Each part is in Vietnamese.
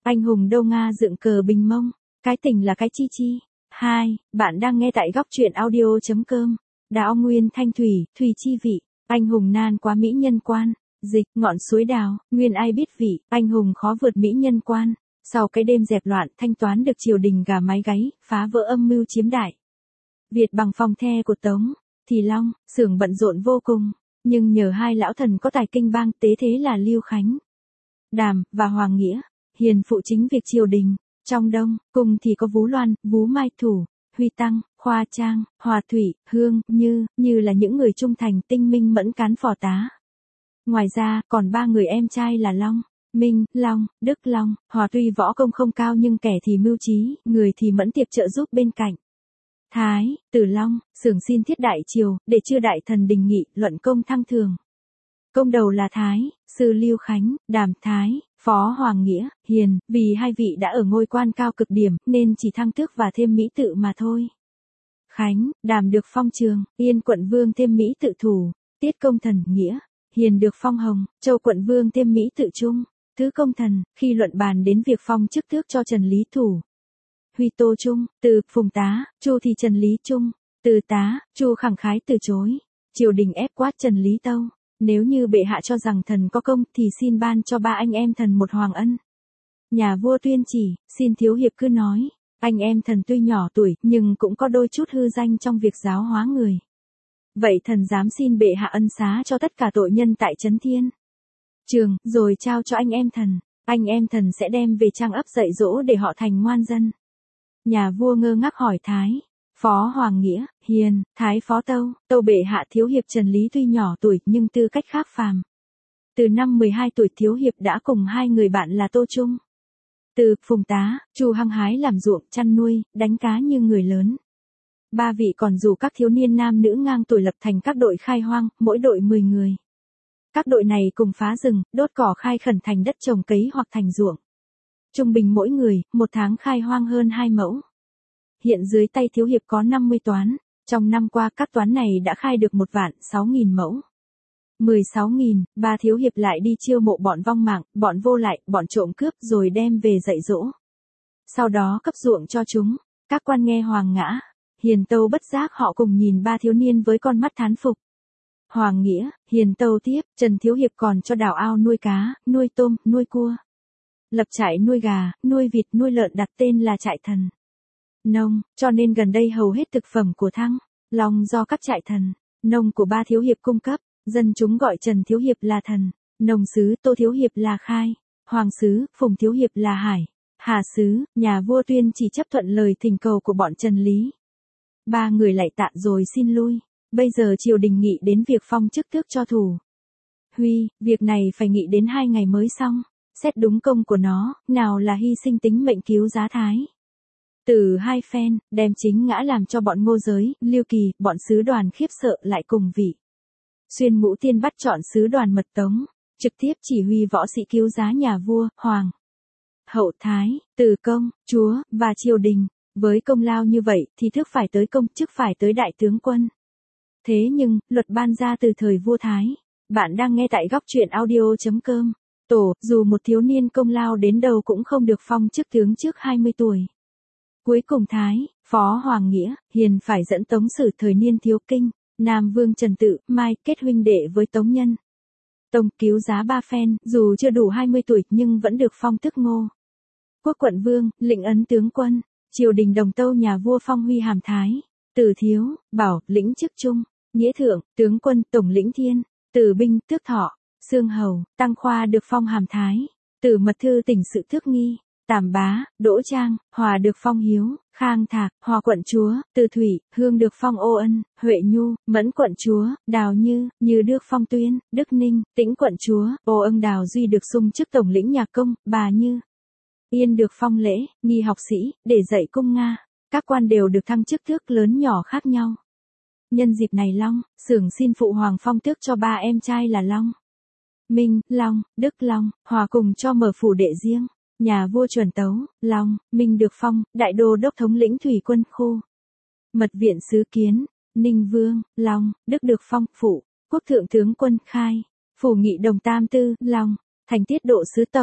Anh hùng đâu Nga dựng cờ bình mông, cái tình là cái chi chi. 2. Bạn đang nghe tại góc truyện audio.com. Đào Nguyên Thanh Thủy, Thùy chi vị, anh hùng nan quá mỹ nhân quan. Dịch, ngọn suối đào, nguyên ai biết vị, anh hùng khó vượt mỹ nhân quan. Sau cái đêm dẹp loạn, thanh toán được triều đình gà mái gáy, phá vỡ âm mưu chiếm đại Việt bằng phòng the của Tống, thì Long, xưởng bận rộn vô cùng. Nhưng nhờ hai lão thần có tài kinh bang tế thế là Lưu Khánh, Đàm, và Hoàng Nghĩa, hiền phụ chính việc triều đình. Trong Đông, cùng thì có Vú Loan, Vú Mai Thủ, Huy Tăng, Khoa Trang, Hòa Thủy, Hương, Như là những người trung thành tinh minh mẫn cán phò tá. Ngoài ra, còn ba người em trai là Long, Minh, Long, Đức Long, Hòa tuy võ công không cao nhưng kẻ thì mưu trí, người thì mẫn tiệp trợ giúp bên cạnh. Thái, Tử Long, xưởng xin thiết đại triều, để chư đại thần đình nghị, luận công thăng thường. Công đầu là Thái, sư Lưu Khánh, Đàm Thái, Phó Hoàng Nghĩa, Hiền, vì hai vị đã ở ngôi quan cao cực điểm, nên chỉ thăng tước và thêm mỹ tự mà thôi. Khánh, Đàm được phong Trường, Yên quận vương thêm mỹ tự thủ, Tiết công thần, Nghĩa, Hiền được phong Hồng, Châu quận vương thêm mỹ tự Trung, Thứ công thần, khi luận bàn đến việc phong chức tước cho Trần Lý Thủ. Huy Tô Trung, từ Phùng tá, Chu thì Trần Lý Trung, từ tá, Chu khẳng khái từ chối. Triều đình ép quát Trần Lý Tâu, nếu như bệ hạ cho rằng thần có công thì xin ban cho ba anh em thần một hoàng ân. Nhà vua tuyên chỉ, xin thiếu hiệp cứ nói, anh em thần tuy nhỏ tuổi nhưng cũng có đôi chút hư danh trong việc giáo hóa người. Vậy thần dám xin bệ hạ ân xá cho tất cả tội nhân tại Trấn Thiên Trường, rồi trao cho anh em thần sẽ đem về trang ấp dạy dỗ để họ thành ngoan dân. Nhà vua ngơ ngác hỏi Thái, Phó Hoàng Nghĩa, Hiền, Thái Phó Tâu bệ hạ thiếu hiệp Trần Lý tuy nhỏ tuổi nhưng tư cách khác phàm. Từ năm 12 tuổi thiếu hiệp đã cùng hai người bạn là Tô Trung, Từ Phùng tá, Chu hăng hái làm ruộng, chăn nuôi, đánh cá như người lớn. Ba vị còn rủ các thiếu niên nam nữ ngang tuổi lập thành các đội khai hoang, mỗi đội 10 người. Các đội này cùng phá rừng, đốt cỏ khai khẩn thành đất trồng cấy hoặc thành ruộng. Trung bình mỗi người, một tháng khai hoang hơn 2 mẫu. Hiện dưới tay thiếu hiệp có 50 toán, trong năm qua các toán này đã khai được 1.600.000 mẫu. 16.000, ba thiếu hiệp lại đi chiêu mộ bọn vong mạng, bọn vô lại, bọn trộm cướp rồi đem về dạy dỗ. Sau đó cấp ruộng cho chúng, các quan nghe Hoàng Ngã, Hiền Tâu bất giác họ cùng nhìn ba thiếu niên với con mắt thán phục. Hoàng Nghĩa, Hiền Tâu tiếp, Trần thiếu hiệp còn cho đào ao nuôi cá, nuôi tôm, nuôi cua. Lập trại nuôi gà, nuôi vịt, nuôi lợn đặt tên là trại thần nông, cho nên gần đây hầu hết thực phẩm của Thăng, Long do các trại thần nông của ba thiếu hiệp cung cấp, dân chúng gọi Trần thiếu hiệp là thần nông sứ, Tô thiếu hiệp là khai hoàng sứ, Phùng thiếu hiệp là hải hà sứ. Nhà vua tuyên chỉ chấp thuận lời thỉnh cầu của bọn Trần Lý. Ba người lạy tạ rồi xin lui. Bây giờ triều đình nghị đến việc phong chức tước cho Thủ Huy, việc này phải nghị đến 2 ngày mới xong. Xét đúng công của nó, nào là hy sinh tính mệnh cứu giá Thái Tử hai phen, đem chính ngã làm cho bọn Ngô Giới, Lưu Kỳ, bọn sứ đoàn khiếp sợ lại cùng vị Xuyên Ngũ Tiên bắt chọn sứ đoàn mật tống, trực tiếp chỉ huy võ sĩ cứu giá nhà vua, hoàng hậu Thái Tử công, chúa, và triều đình. Với công lao như vậy thì thức phải tới công, chức phải tới đại tướng quân. Thế nhưng, luật ban ra từ thời vua Thái. Bạn đang nghe tại góc truyện audio.com. Tổ, dù một thiếu niên công lao đến đâu cũng không được phong chức tướng trước 20 tuổi. Cuối cùng Thái, Phó Hoàng Nghĩa, Hiền phải dẫn Tống Sử thời niên thiếu kinh, Nam Vương Trần Tự, Mai, kết huynh đệ với Tống Nhân. Tông cứu giá ba phen, dù chưa đủ 20 tuổi nhưng vẫn được phong tước Ngô Quốc quận vương, lĩnh ấn tướng quân. Triều đình đồng tâu nhà vua phong Huy hàm Thái Tử thiếu, bảo, lĩnh chức trung, nghĩa thượng, tướng quân, tổng lĩnh thiên, tử binh, tước thọ, xương hầu, tăng khoa được phong hàm Thái Tử mật thư tỉnh sự tước nghi, Tàm bá, Đỗ Trang, Hòa được phong hiếu, Khang Thạc, Hòa quận chúa, Từ Thủy, Hương được phong Ô Ân, Huệ Nhu, Mẫn quận chúa, Đào Như được phong Tuyên, Đức Ninh, Tĩnh quận chúa, Ô Ân Đào Duy được xung chức tổng lĩnh nhạc công, bà Như Yên được phong lễ, nghi học sĩ, để dạy cung Nga. Các quan đều được thăng chức tước lớn nhỏ khác nhau. Nhân dịp này Long, xưởng xin phụ hoàng phong tước cho ba em trai là Long, Minh, Long, Đức Long, Hòa cùng cho mở phủ đệ riêng. Nhà vua chuẩn tấu, Long, Minh được phong, đại đô đốc thống lĩnh thủy quân khu, mật viện sứ kiến. Ninh Vương, Long, Đức được phong, phụ, quốc thượng tướng quân khai, phủ nghị đồng tam tư, Long, thành tiết độ sứ tổng.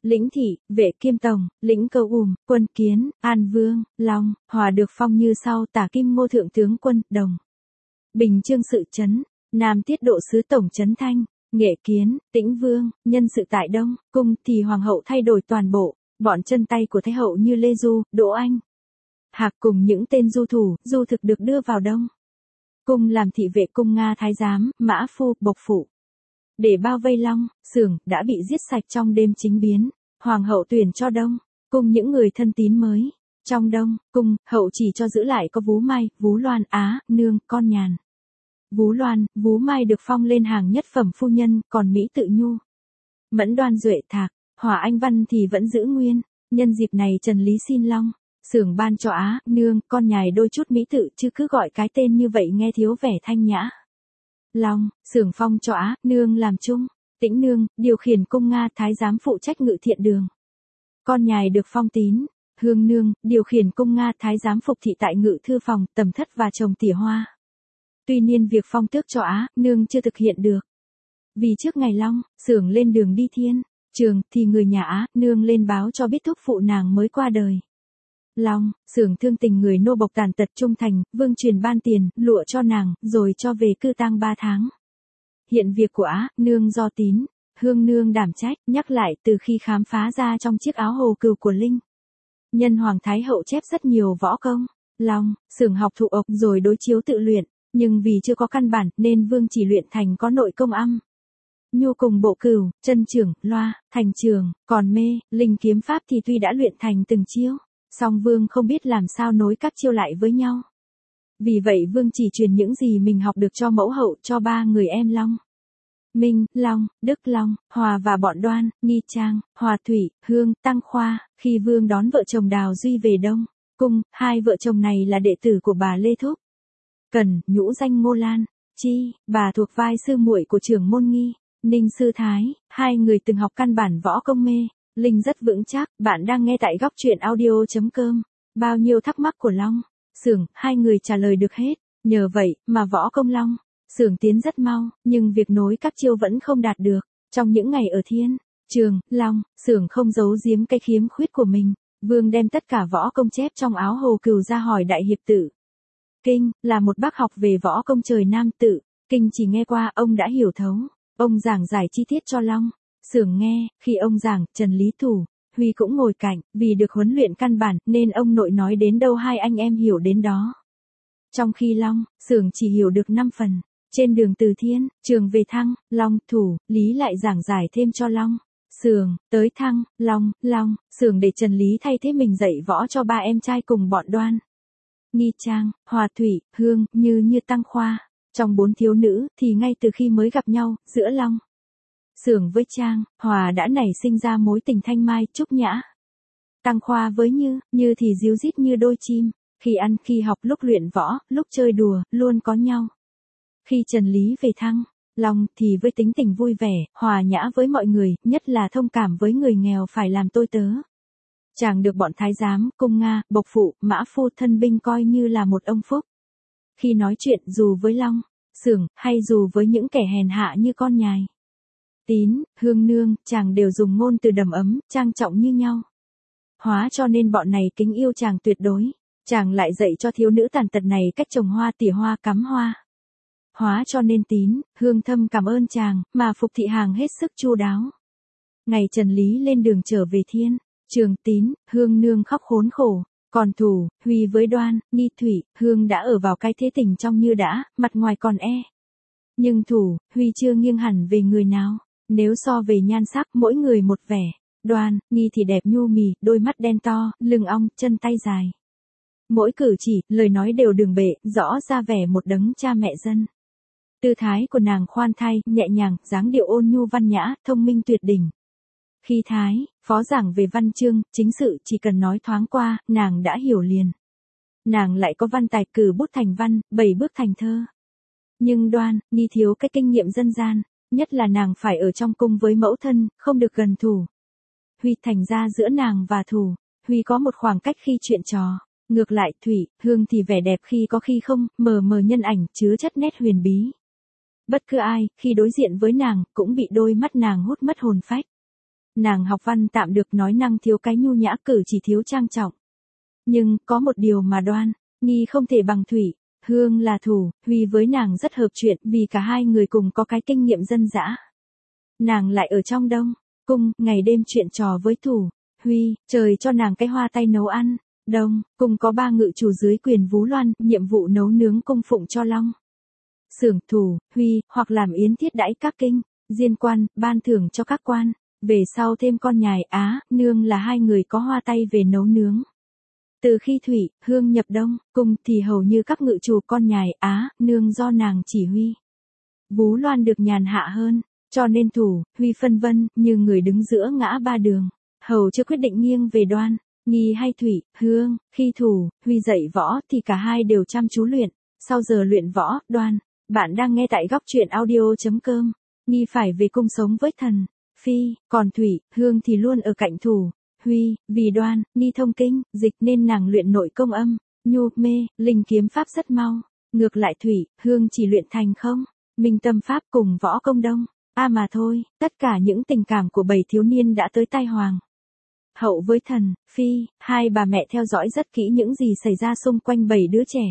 Lĩnh thị, vệ kiêm tổng, lĩnh câu quân kiến, an vương, long, hòa được phong như sau tả kim ngô thượng tướng quân, đồng. Bình trương sự trấn, nam tiết độ sứ tổng trấn thanh, nghệ kiến, tĩnh vương, nhân sự tại đông, cung thì hoàng hậu thay đổi toàn bộ, bọn chân tay của thái hậu như Lê Du, Đỗ Anh. Hạc cùng những tên du thủ, du thực được đưa vào đông. Cung làm thị vệ cung Nga thái giám, mã phu, bộc phụ. Để bao vây Long, Xưởng đã bị giết sạch trong đêm chính biến, hoàng hậu tuyển cho đông, cung những người thân tín mới. Trong đông, cung, hậu chỉ cho giữ lại có Vú Mai, Vú Loan, Á, Nương, con Nhàn. Vú Loan, Vú Mai được phong lên hàng nhất phẩm phu nhân, còn Mỹ Tự Nhu, Mẫn Đoan Duệ Thạc, Hỏa Anh Văn thì vẫn giữ nguyên. Nhân dịp này Trần Lý xin Long, Xưởng ban cho Á, Nương, con nhài đôi chút mỹ tự chứ cứ gọi cái tên như vậy nghe thiếu vẻ thanh nhã. Long, Xưởng phong cho Á, Nương làm chung, Tĩnh Nương, điều khiển cung Nga thái giám phụ trách ngự thiện đường. Con nhài được phong Tín, Hương Nương, điều khiển cung Nga thái giám phục thị tại ngự thư phòng, tầm thất và trồng tỉa hoa. Tuy nhiên việc phong tước cho Á, Nương chưa thực hiện được. Vì trước ngày Long, Xưởng lên đường đi thiên trường thì người nhà Á, Nương lên báo cho biết thúc phụ nàng mới qua đời. Long, Xưởng thương tình người nô bộc tàn tật trung thành, vương truyền ban tiền, lụa cho nàng, rồi cho về cư tang 3 tháng. Hiện việc của Á, Nương do Tín, Hương Nương đảm trách, nhắc lại từ khi khám phá ra trong chiếc áo hồ cừu của Linh. Nhân Hoàng Thái Hậu chép rất nhiều võ công, Long, Xưởng học thụ ộc rồi đối chiếu tự luyện, nhưng vì chưa có căn bản nên vương chỉ luyện thành có nội công âm. Nhu cùng bộ cửu, chân trưởng, loa, thành trường, còn mê, Linh kiếm pháp thì tuy đã luyện thành từng chiêu, song vương không biết làm sao nối các chiêu lại với nhau. Vì vậy vương chỉ truyền những gì mình học được cho mẫu hậu, cho 3 người em Long. Minh, Long, Đức Long, Hòa và bọn Đoan, Nghi Trang, Hòa Thủy, Hương, Tăng Khoa, khi vương đón vợ chồng Đào Duy về Đông Cung, 2 vợ chồng này là đệ tử của bà Lê Thúc. Cần, nhũ danh Ngô Lan, Chi, bà thuộc vai sư muội của trưởng môn Nghi, Ninh Sư Thái, 2 người từng học căn bản võ công mê. Linh rất vững chắc, bạn đang nghe tại góc truyện audio.com. Bao nhiêu thắc mắc của Long, Xưởng, 2 người trả lời được hết. Nhờ vậy mà võ công Long, Xưởng tiến rất mau, nhưng việc nối các chiêu vẫn không đạt được. Trong những ngày ở thiên trường, Long, Xưởng không giấu giếm cái khiếm khuyết của mình. Vương đem tất cả võ công chép trong áo hồ cừu ra hỏi Đại Hiệp Tử Kinh, là một bác học về võ công trời Nam Tự. Kinh chỉ nghe qua, ông đã hiểu thấu. Ông giảng giải chi tiết cho Long, Xưởng nghe. Khi ông giảng, Trần Lý Thủ, Huy cũng ngồi cạnh, vì được huấn luyện căn bản nên ông nội nói đến đâu 2 anh em hiểu đến đó. Trong khi Long, Xưởng chỉ hiểu được 5 phần. Trên đường từ thiên trường về Thăng, Long, Thủ, Lý lại giảng giải thêm cho Long, Xưởng, tới Thăng, Long, Xưởng để Trần Lý thay thế mình dạy võ cho 3 em trai cùng bọn Đoan, Nghi Trang, Hòa Thủy, Hương, như Tăng Khoa. Trong 4 thiếu nữ thì ngay từ khi mới gặp nhau, giữa Long, Xưởng với Trang, Hòa đã nảy sinh ra mối tình thanh mai trúc nhã. Tăng Khoa với Như thì díu dít như đôi chim, khi ăn khi học, lúc luyện võ, lúc chơi đùa, luôn có nhau. Khi Trần Lý về Thăng, Long thì với tính tình vui vẻ, hòa nhã với mọi người, nhất là thông cảm với người nghèo phải làm tôi tớ. Chàng được bọn thái giám, cung Nga, bộc phụ, mã phu thân binh coi như là một ông phúc. Khi nói chuyện dù với Long, Xưởng, hay dù với những kẻ hèn hạ như con nhài, Tín, Hương Nương, chàng đều dùng ngôn từ đầm ấm, trang trọng như nhau. Hóa cho nên bọn này kính yêu chàng tuyệt đối. Chàng lại dạy cho thiếu nữ tàn tật này cách trồng hoa, tỉa hoa, cắm hoa. Hóa cho nên Tín, Hương thâm cảm ơn chàng, mà phục thị hàng hết sức chu đáo. Ngày Trần Lý lên đường trở về thiên trường, Tín, Hương Nương khóc khốn khổ. Còn Thủ, Huy với Đoan, Nghi, Thủy, Hương đã ở vào cái thế tình trong như đã, mặt ngoài còn nhưng Thủ, Huy chưa nghiêng hẳn về người nào. Nếu so về nhan sắc, mỗi người một vẻ. Đoan, Nghi thì đẹp nhu mì, đôi mắt đen to, lưng ong, chân tay dài. Mỗi cử chỉ, lời nói đều đường bệ, rõ ra vẻ một đấng cha mẹ dân. Tư thái của nàng khoan thai, nhẹ nhàng, dáng điệu ôn nhu văn nhã, thông minh tuyệt đỉnh. Khi Thái, phó giảng về văn chương, chính sự chỉ cần nói thoáng qua, nàng đã hiểu liền. Nàng lại có văn tài cử bút thành văn, 7 bước thành thơ. Nhưng Đoan, Nghi thiếu cái kinh nghiệm dân gian, nhất là nàng phải ở trong cung với mẫu thân, không được gần Thủ. Huy thành ra giữa nàng và Thủ, Huy có một khoảng cách khi chuyện trò. Ngược lại Thủy, Hương thì vẻ đẹp khi có khi không, mờ mờ nhân ảnh, chứa chất nét huyền bí. Bất cứ ai, khi đối diện với nàng, cũng bị đôi mắt nàng hút mất hồn phách. Nàng học văn tạm được, nói năng thiếu cái nhu nhã, cử chỉ thiếu trang trọng. Nhưng, có một điều mà Đoan, Nghi không thể bằng Thủy. Hương là thủ, Huy với nàng rất hợp chuyện vì cả hai người cùng có cái kinh nghiệm dân dã. Nàng lại ở trong Đông Cung, ngày đêm chuyện trò với Thủ, Huy, trời cho nàng cái hoa tay nấu ăn. Đông Cung có 3 ngự chủ dưới quyền Vú Loan, nhiệm vụ nấu nướng cung phụng cho Long Xưởng, Thủ, Huy, hoặc làm yến thiết đãi các kinh, diên quan, ban thưởng cho các quan. Về sau thêm con nhài Á, Nương là 2 người có hoa tay về nấu nướng. Từ khi Thủy, Hương nhập Đông Cung thì hầu như các ngự chủ con nhài Á, Nương do nàng chỉ huy. Vú Loan được nhàn hạ hơn, cho nên Thủ, Huy phân vân, như người đứng giữa ngã ba đường. Hầu chưa quyết định nghiêng về Đoan, Nghi hay Thủy, Hương. Khi Thủ, Huy dạy võ thì cả hai đều chăm chú luyện. Sau giờ luyện võ, Đoan, bạn đang nghe tại góc truyện audio.com. Nghi phải về cung sống với thần Phi, còn Thủy, Hương thì luôn ở cạnh Thủ, Huy. Vì Đoan, Nghi thông kinh, dịch nên nàng luyện nội công âm, nhu, mê, linh kiếm pháp rất mau. Ngược lại Thủy, Hương chỉ luyện thành không, minh tâm pháp cùng võ công Đông. Mà thôi, tất cả những tình cảm của 7 thiếu niên đã tới tai Hoàng hậu với thần Phi. Hai bà mẹ theo dõi rất kỹ những gì xảy ra xung quanh 7 đứa trẻ.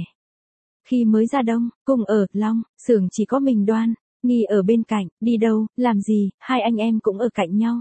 Khi mới ra Đông Cung ở Long Xưởng chỉ có mình Đoan, Nghi ở bên cạnh, đi đâu, làm gì, hai anh em cũng ở cạnh nhau.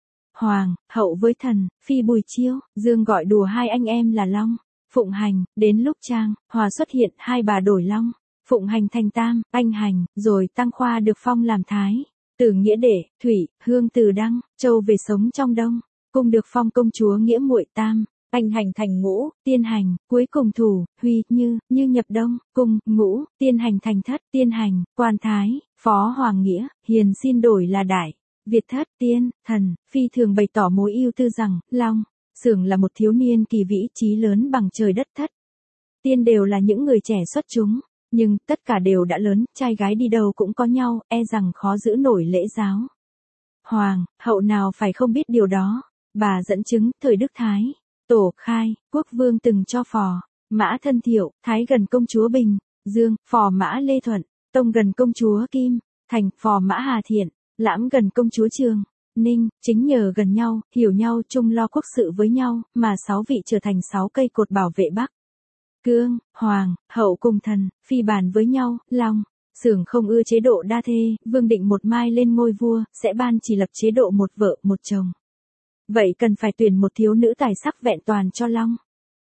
Hoàng hậu với thần Phi buổi chiều, Dương gọi đùa hai anh em là Long Phụng Hành. Đến lúc Trang Hòa xuất hiện, hai bà đổi Long Phụng Hành thành Tam Anh Hành, rồi Tăng Khoa được phong làm Thái tử nghĩa đệ. Thủy, Hương từ Đăng Châu về sống trong Đông Cung được phong công chúa nghĩa muội. Tam Anh Hành thành Ngũ Tiên Hành. Cuối cùng Thủ, Huy, như nhập Đông Cung. Ngũ Tiên Hành thành Thất Tiên Hành, quan Thái phó Hoàng nghĩa. Hiền xin đổi là Đại Việt Thất Tiên Thần. Phi thường bày tỏ mối ưu tư rằng Long Xưởng là một thiếu niên kỳ vĩ, chí lớn bằng trời đất. Thất Tiên đều là những người trẻ xuất chúng, nhưng tất cả đều đã lớn, trai gái đi đâu cũng có nhau, e rằng khó giữ nổi lễ giáo. Hoàng hậu nào phải không biết điều đó. Bà dẫn chứng, thời Đức Thái Tổ khai, quốc vương từng cho phò mã Thân Thiệu Thái gần công chúa Bình Dương, phò mã Lê Thuận Tông gần công chúa Kim Thành, phò mã Hà Thiện Lãm gần công chúa Trường Ninh. Chính nhờ gần nhau, hiểu nhau, chung lo quốc sự với nhau, mà 6 vị trở thành 6 cây cột bảo vệ Bắc Cương. Hoàng hậu cùng thần Phi bàn với nhau, Long Xưởng không ưa chế độ đa thê, vương định một mai lên ngôi vua, sẽ ban chỉ lập chế độ một vợ một chồng. Vậy cần phải tuyển một thiếu nữ tài sắc vẹn toàn cho Long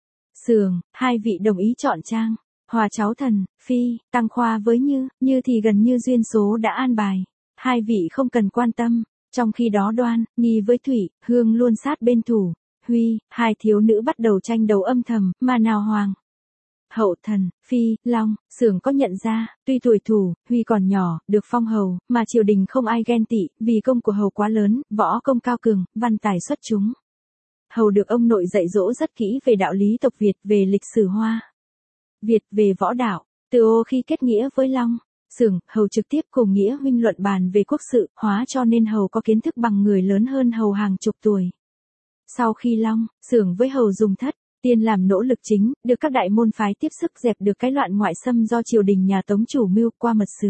Xưởng. Hai vị đồng ý chọn Trang Hòa cháu thần Phi, Tăng Khoa với Như thì gần như duyên số đã an bài, hai vị không cần quan tâm. Trong khi đó Đoan, Nghi với Thủy, Hương luôn sát bên Thủ, Huy. Hai thiếu nữ bắt đầu tranh đấu âm thầm, mà nào Hoàng hậu, thần Phi, Long Xưởng có nhận ra, tuy tuổi Thủ, Huy còn nhỏ, được phong hầu, mà triều đình không ai ghen tị, vì công của hầu quá lớn, võ công cao cường, văn tài xuất chúng. Hầu được ông nội dạy dỗ rất kỹ về đạo lý tộc Việt, về lịch sử Hoa Việt, về võ đạo. Từ khi kết nghĩa với Long Xưởng, hầu trực tiếp cùng nghĩa huynh luận bàn về quốc sự, hóa cho nên hầu có kiến thức bằng người lớn hơn hầu hàng chục tuổi. Sau khi Long Xưởng với hầu dùng Thất Tiên làm nỗ lực chính, được các đại môn phái tiếp sức dẹp được cái loạn ngoại xâm do triều đình nhà Tống chủ mưu qua mật sứ.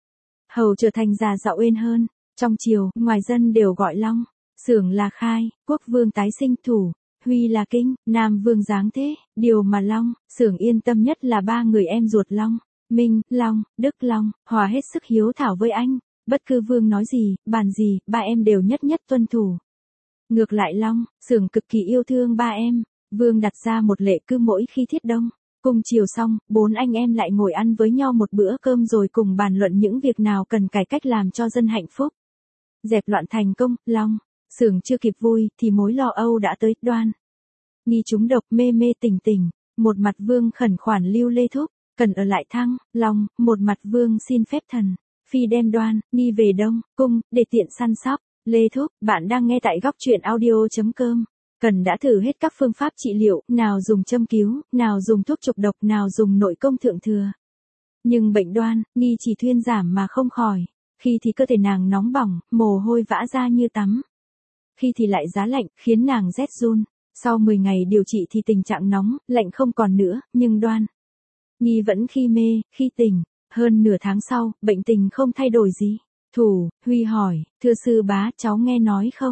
Hầu trở thành già dạo ên hơn. Trong triều, ngoài dân đều gọi Long Xưởng là Khai, quốc vương tái sinh. Thủ, Huy là Kinh, Nam vương giáng thế. Điều mà Long Xưởng yên tâm nhất là 3 người em ruột Long Minh, Long Đức, Long Hòa hết sức hiếu thảo với anh. Bất cứ vương nói gì, bàn gì, 3 em đều nhất nhất tuân thủ. Ngược lại Long Xưởng cực kỳ yêu thương 3 em. Vương đặt ra một lệ, cứ mỗi khi thiết Đông Cung chiều xong, 4 anh em lại ngồi ăn với nhau một bữa cơm rồi cùng bàn luận những việc nào cần cải cách làm cho dân hạnh phúc. Dẹp loạn thành công. Long Xưởng chưa kịp vui thì mối lo âu đã tới. Đoan Nghi trúng độc, mê mê tỉnh tỉnh. Một mặt Vương khẩn khoản lưu Lê Thúc cần ở lại Thăng Long, một mặt Vương xin phép thần Phi đem Đoan Nghi về Đông Cung để tiện săn sóc. Lê Thúc, bạn đang nghe tại góc truyện audio.com. Cần đã thử hết các phương pháp trị liệu, nào dùng châm cứu, nào dùng thuốc trục độc, nào dùng nội công thượng thừa. Nhưng bệnh Đoan Nghi chỉ thuyên giảm mà không khỏi. Khi thì cơ thể nàng nóng bỏng, mồ hôi vã ra như tắm. Khi thì lại giá lạnh, khiến nàng rét run. Sau 10 ngày điều trị thì tình trạng nóng, lạnh không còn nữa, nhưng Đoan Nghi vẫn khi mê, khi tỉnh. Hơn nửa tháng sau, bệnh tình không thay đổi gì. Thủ, Huy hỏi, thưa sư bá, cháu nghe nói không?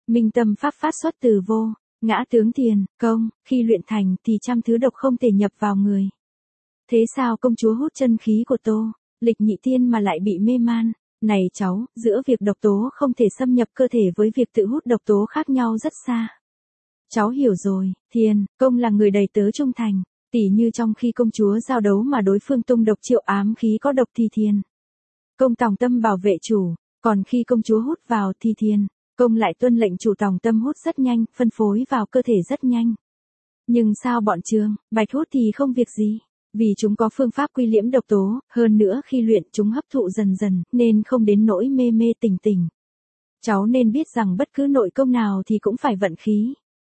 Minh tâm pháp phát xuất từ vô, ngã tướng tiền, công, khi luyện thành thì trăm thứ độc không thể nhập vào người. Thế sao công chúa hút chân khí của Tô, Lịch Nhị Tiên mà lại bị mê man? Này cháu, giữa việc độc tố không thể xâm nhập cơ thể với việc tự hút độc tố khác nhau rất xa. Cháu hiểu rồi, Thiên, công là người đầy tớ trung thành, tỉ như trong khi công chúa giao đấu mà đối phương tung độc triệu ám khí có độc thì Thiên, công tòng tâm bảo vệ chủ, còn khi công chúa hút vào thì Thiên, công lại tuân lệnh chủ tòng tâm hút rất nhanh, phân phối vào cơ thể rất nhanh. Nhưng sao bọn Trương, Bạch hút thì không việc gì? Vì chúng có phương pháp quy liễm độc tố, hơn nữa khi luyện chúng hấp thụ dần dần, nên không đến nỗi mê mê tỉnh tỉnh. Cháu nên biết rằng bất cứ nội công nào thì cũng phải vận khí.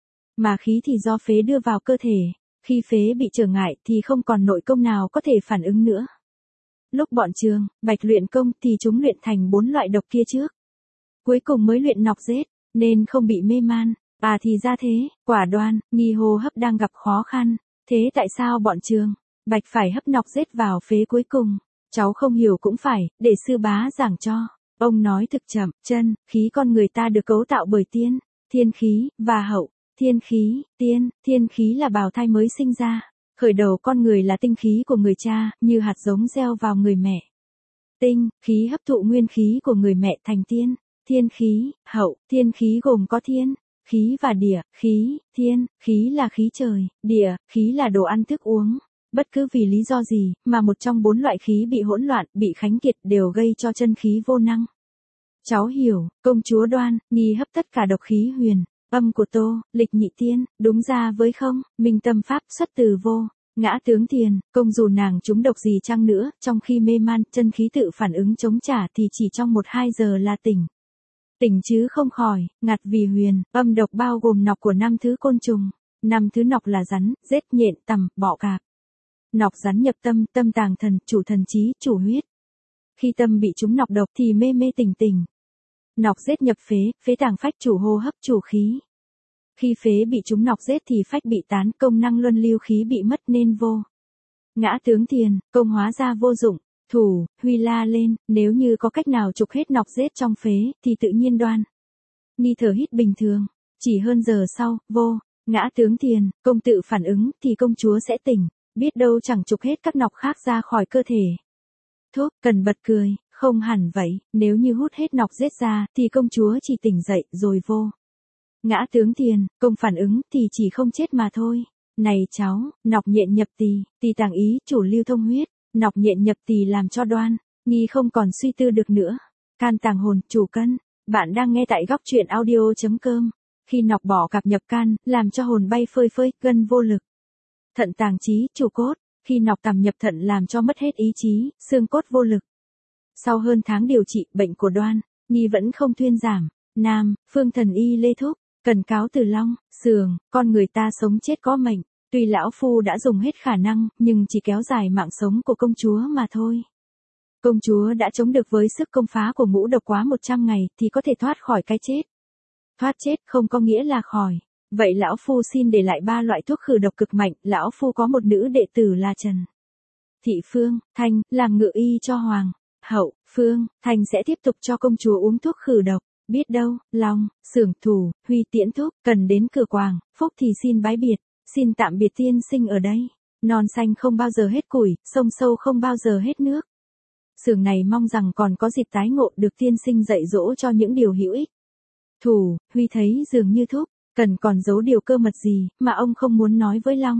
Mà khí thì do phế đưa vào cơ thể, khi phế bị trở ngại thì không còn nội công nào có thể phản ứng nữa. Lúc bọn Trương, Bạch luyện công thì chúng luyện thành 4 loại độc kia trước. Cuối cùng mới luyện nọc rết, nên không bị mê man. À thì ra thế, quả đoan, nghi hô hấp đang gặp khó khăn. Thế tại sao bọn Trương, Bạch phải hấp nọc rết vào phế cuối cùng? Cháu không hiểu cũng phải, để sư bá giảng cho. Ông nói thực chậm, chân, khí con người ta được cấu tạo bởi tiên, thiên khí, và hậu. Thiên khí, thiên khí là bào thai mới sinh ra. Khởi đầu con người là tinh khí của người cha, như hạt giống gieo vào người mẹ. Tinh, khí hấp thụ nguyên khí của người mẹ thành tiên. Thiên khí, hậu, thiên khí gồm có thiên, khí và địa, khí, thiên, khí là khí trời, địa, khí là đồ ăn thức uống. Bất cứ vì lý do gì, mà một trong 4 loại khí bị hỗn loạn, bị khánh kiệt đều gây cho chân khí vô năng. Cháu hiểu, công chúa Đoan, nghi hấp tất cả độc khí huyền, âm của Tô, Lịch Nhị Tiên, đúng ra với không, minh tâm pháp xuất từ vô, ngã tướng tiền, công dù nàng trúng độc gì chăng nữa, trong khi mê man, chân khí tự phản ứng chống trả thì chỉ trong 1-2 giờ là tỉnh. Tỉnh chứ không khỏi, ngặt vì huyền, âm độc bao gồm nọc của 5 thứ côn trùng. 5 thứ nọc là rắn, rết, nhện, tằm, bọ cạp. Nọc rắn nhập tâm, tâm tàng thần, chủ thần trí, chủ huyết. Khi tâm bị trúng nọc độc thì mê mê tỉnh tỉnh. Nọc rết nhập phế, phế tàng phách, chủ hô hấp, chủ khí. Khi phế bị trúng nọc rết thì phách bị tán, công năng luân lưu khí bị mất nên vô. Ngã tướng tiền, công hóa ra vô dụng. Thủ, Huy la lên, nếu như có cách nào trục hết nọc rết trong phế, thì tự nhiên Đoan. Nghi thở hít bình thường, chỉ hơn giờ sau, vô, ngã tướng tiền, công tự phản ứng, thì công chúa sẽ tỉnh, biết đâu chẳng trục hết các nọc khác ra khỏi cơ thể. Thuốc, cần bật cười, không hẳn vậy, nếu như hút hết nọc rết ra, thì công chúa chỉ tỉnh dậy, rồi vô. Ngã tướng tiền, công phản ứng, thì chỉ không chết mà thôi. Này cháu, nọc nhện nhập tỳ tàng ý, chủ lưu thông huyết. Nọc nhện nhập tỳ làm cho Đoan, nghi không còn suy tư được nữa. Can tàng hồn, chủ cân. Bạn đang nghe tại góc truyện audio.com. Khi nọc bỏ cạp nhập can, làm cho hồn bay phơi phới, gân vô lực. Thận tàng trí, chủ cốt. Khi nọc tằm nhập thận làm cho mất hết ý chí, xương cốt vô lực. Sau hơn tháng điều trị bệnh của Đoan, nghi vẫn không thuyên giảm. Nam, Phương Thần Y Lê Thúc, cần cáo từ Long, Sường, con người ta sống chết có mệnh. Tuy lão phu đã dùng hết khả năng, nhưng chỉ kéo dài mạng sống của công chúa mà thôi. Công chúa đã chống được với sức công phá của ngũ độc quá 100 ngày, thì có thể thoát khỏi cái chết. Thoát chết không có nghĩa là khỏi. Vậy lão phu xin để lại 3 loại thuốc khử độc cực mạnh, lão phu có một nữ đệ tử là Trần Thị Phương, Thanh, làm ngự y cho Hoàng, Hậu, Phương, Thanh sẽ tiếp tục cho công chúa uống thuốc khử độc. Biết đâu, Long, Sường, Thủ, Huy tiễn thúc, cần đến cửa Quảng, Phúc thì xin bái biệt. Xin tạm biệt tiên sinh ở đây. Non xanh không bao giờ hết củi, sông sâu không bao giờ hết nước. Sường này mong rằng còn có dịp tái ngộ được tiên sinh dạy dỗ cho những điều hữu ích. Thủ, Huy thấy dường như thúc, cần còn giấu điều cơ mật gì mà ông không muốn nói với Long.